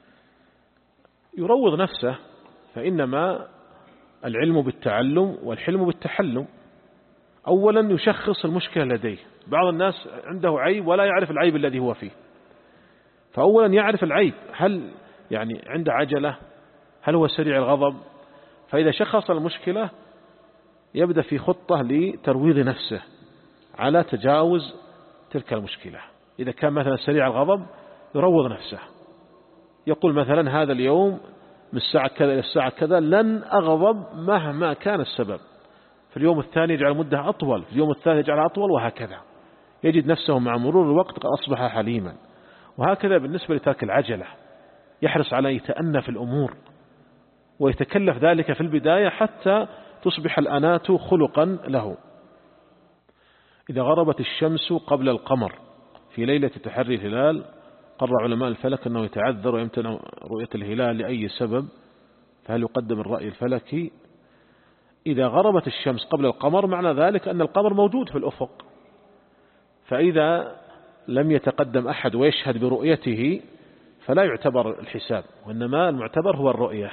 يروض نفسه، فإنما العلم بالتعلم والحلم بالتحلم. أولا يشخص المشكلة لديه. بعض الناس عنده عيب ولا يعرف العيب الذي هو فيه، فأولا يعرف العيب، هل يعني عنده عجلة، هل هو سريع الغضب؟ فإذا شخص المشكلة يبدأ في خطة لترويض نفسه على تجاوز تلك المشكلة. إذا كان مثلا سريع الغضب يروض نفسه، يقول مثلا هذا اليوم من الساعة كذا إلى الساعة كذا لن أغضب مهما كان السبب. في اليوم الثاني يجعل مدة أطول، في اليوم الثالث يجعل أطول، وهكذا. يجد نفسه مع مرور الوقت قد أصبح حليما. وهكذا بالنسبة لترك العجلة، يحرص على يتأنى في الأمور ويتكلف ذلك في البداية حتى تصبح الأنات خلقا له. إذا غربت الشمس قبل القمر في ليلة تحري الهلال، قرر علماء الفلك أنه يتعذر ويمتنع رؤية الهلال لأي سبب، فهل يقدم الرأي الفلكي؟ إذا غربت الشمس قبل القمر معنى ذلك أن القمر موجود في الأفق، فإذا لم يتقدم أحد ويشهد برؤيته فلا يعتبر الحساب، وإنما المعتبر هو الرؤية.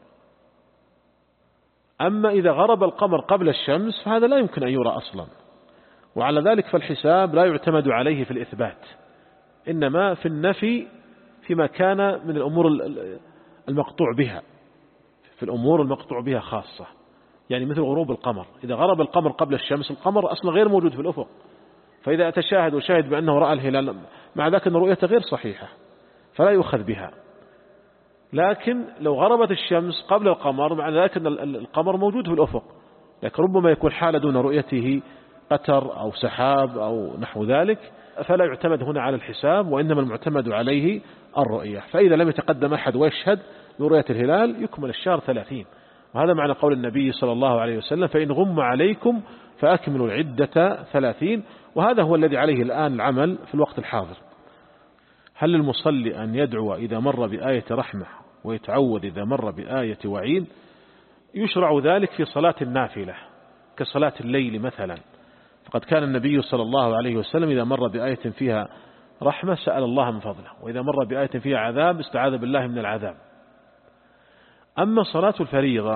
أما إذا غرب القمر قبل الشمس فهذا لا يمكن أن يرى أصلا، وعلى ذلك فالحساب لا يعتمد عليه في الإثبات، إنما في النفي فيما كان من الأمور المقطوع بها، في الأمور المقطوع بها خاصة، يعني مثل غروب القمر. إذا غرب القمر قبل الشمس القمر أصلا غير موجود في الأفق، فإذا أتشاهد وشاهد بأنه رأى الهلال مع ذلك أن رؤيته غير صحيحة فلا يؤخذ بها. لكن لو غربت الشمس قبل القمر مع ذلك أن القمر موجود في الأفق، لكن ربما يكون حال دون رؤيته قطر أو سحاب أو نحو ذلك، فلا يعتمد هنا على الحساب، وإنما المعتمد عليه الرؤية. فإذا لم يتقدم أحد ويشهد برؤية الهلال يكمل الشهر ثلاثين، وهذا معنى قول النبي صلى الله عليه وسلم: فإن غم عليكم فأكملوا العدة ثلاثين. وهذا هو الذي عليه الآن العمل في الوقت الحاضر. هل للمصلي أن يدعو إذا مر بآية رحمة ويتعوذ إذا مر بآية وعيد؟ يشرع ذلك في صلاة النافلة كصلاة الليل مثلا، فقد كان النبي صلى الله عليه وسلم إذا مر بآية فيها رحمة سأل الله من فضله، وإذا مر بآية فيها عذاب استعاذ بالله من العذاب. أما صلاة الفريضة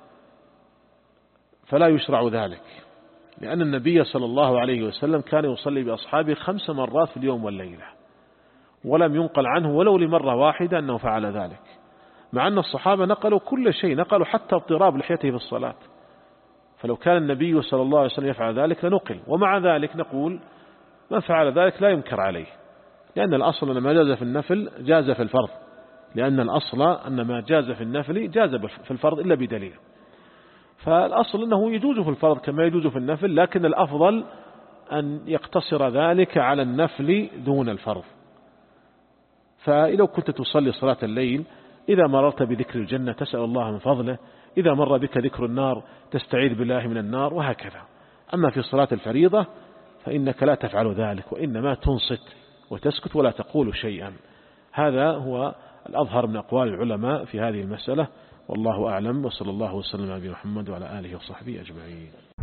فلا يشرع ذلك، لأن النبي صلى الله عليه وسلم كان يصلي بأصحابه خمس مرات في اليوم والليلة، ولم ينقل عنه ولو لمرة واحدة أنه فعل ذلك، مع أن الصحابة نقلوا كل شيء، نقلوا حتى اضطراب لحيته في الصلاة. فلو كان النبي صلى الله عليه وسلم يفعل ذلك لنقل، ومع ذلك نقول من فعل ذلك لا ينكر عليه، لأن الأصل أن ما جاز في النفل جاز في الفرض، لأن الأصل أن ما جاز في النفل جاز في الفرض إلا بدليل. فالأصل أنه يجوز في الفرض كما يجوز في النفل، لكن الأفضل أن يقتصر ذلك على النفل دون الفرض. فلو كنت تصلي صلاة الليل إذا مررت بذكر الجنة تسأل الله من فضله، إذا مر بك ذكر النار تستعيذ بالله من النار، وهكذا. أما في صلاة الفريضة فإنك لا تفعل ذلك، وإنما تنصت وتسكت ولا تقول شيئا. هذا هو الأظهر من أقوال العلماء في هذه المسألة، والله أعلم، وصلى الله وسلم على محمد وعلى آله وصحبه أجمعين.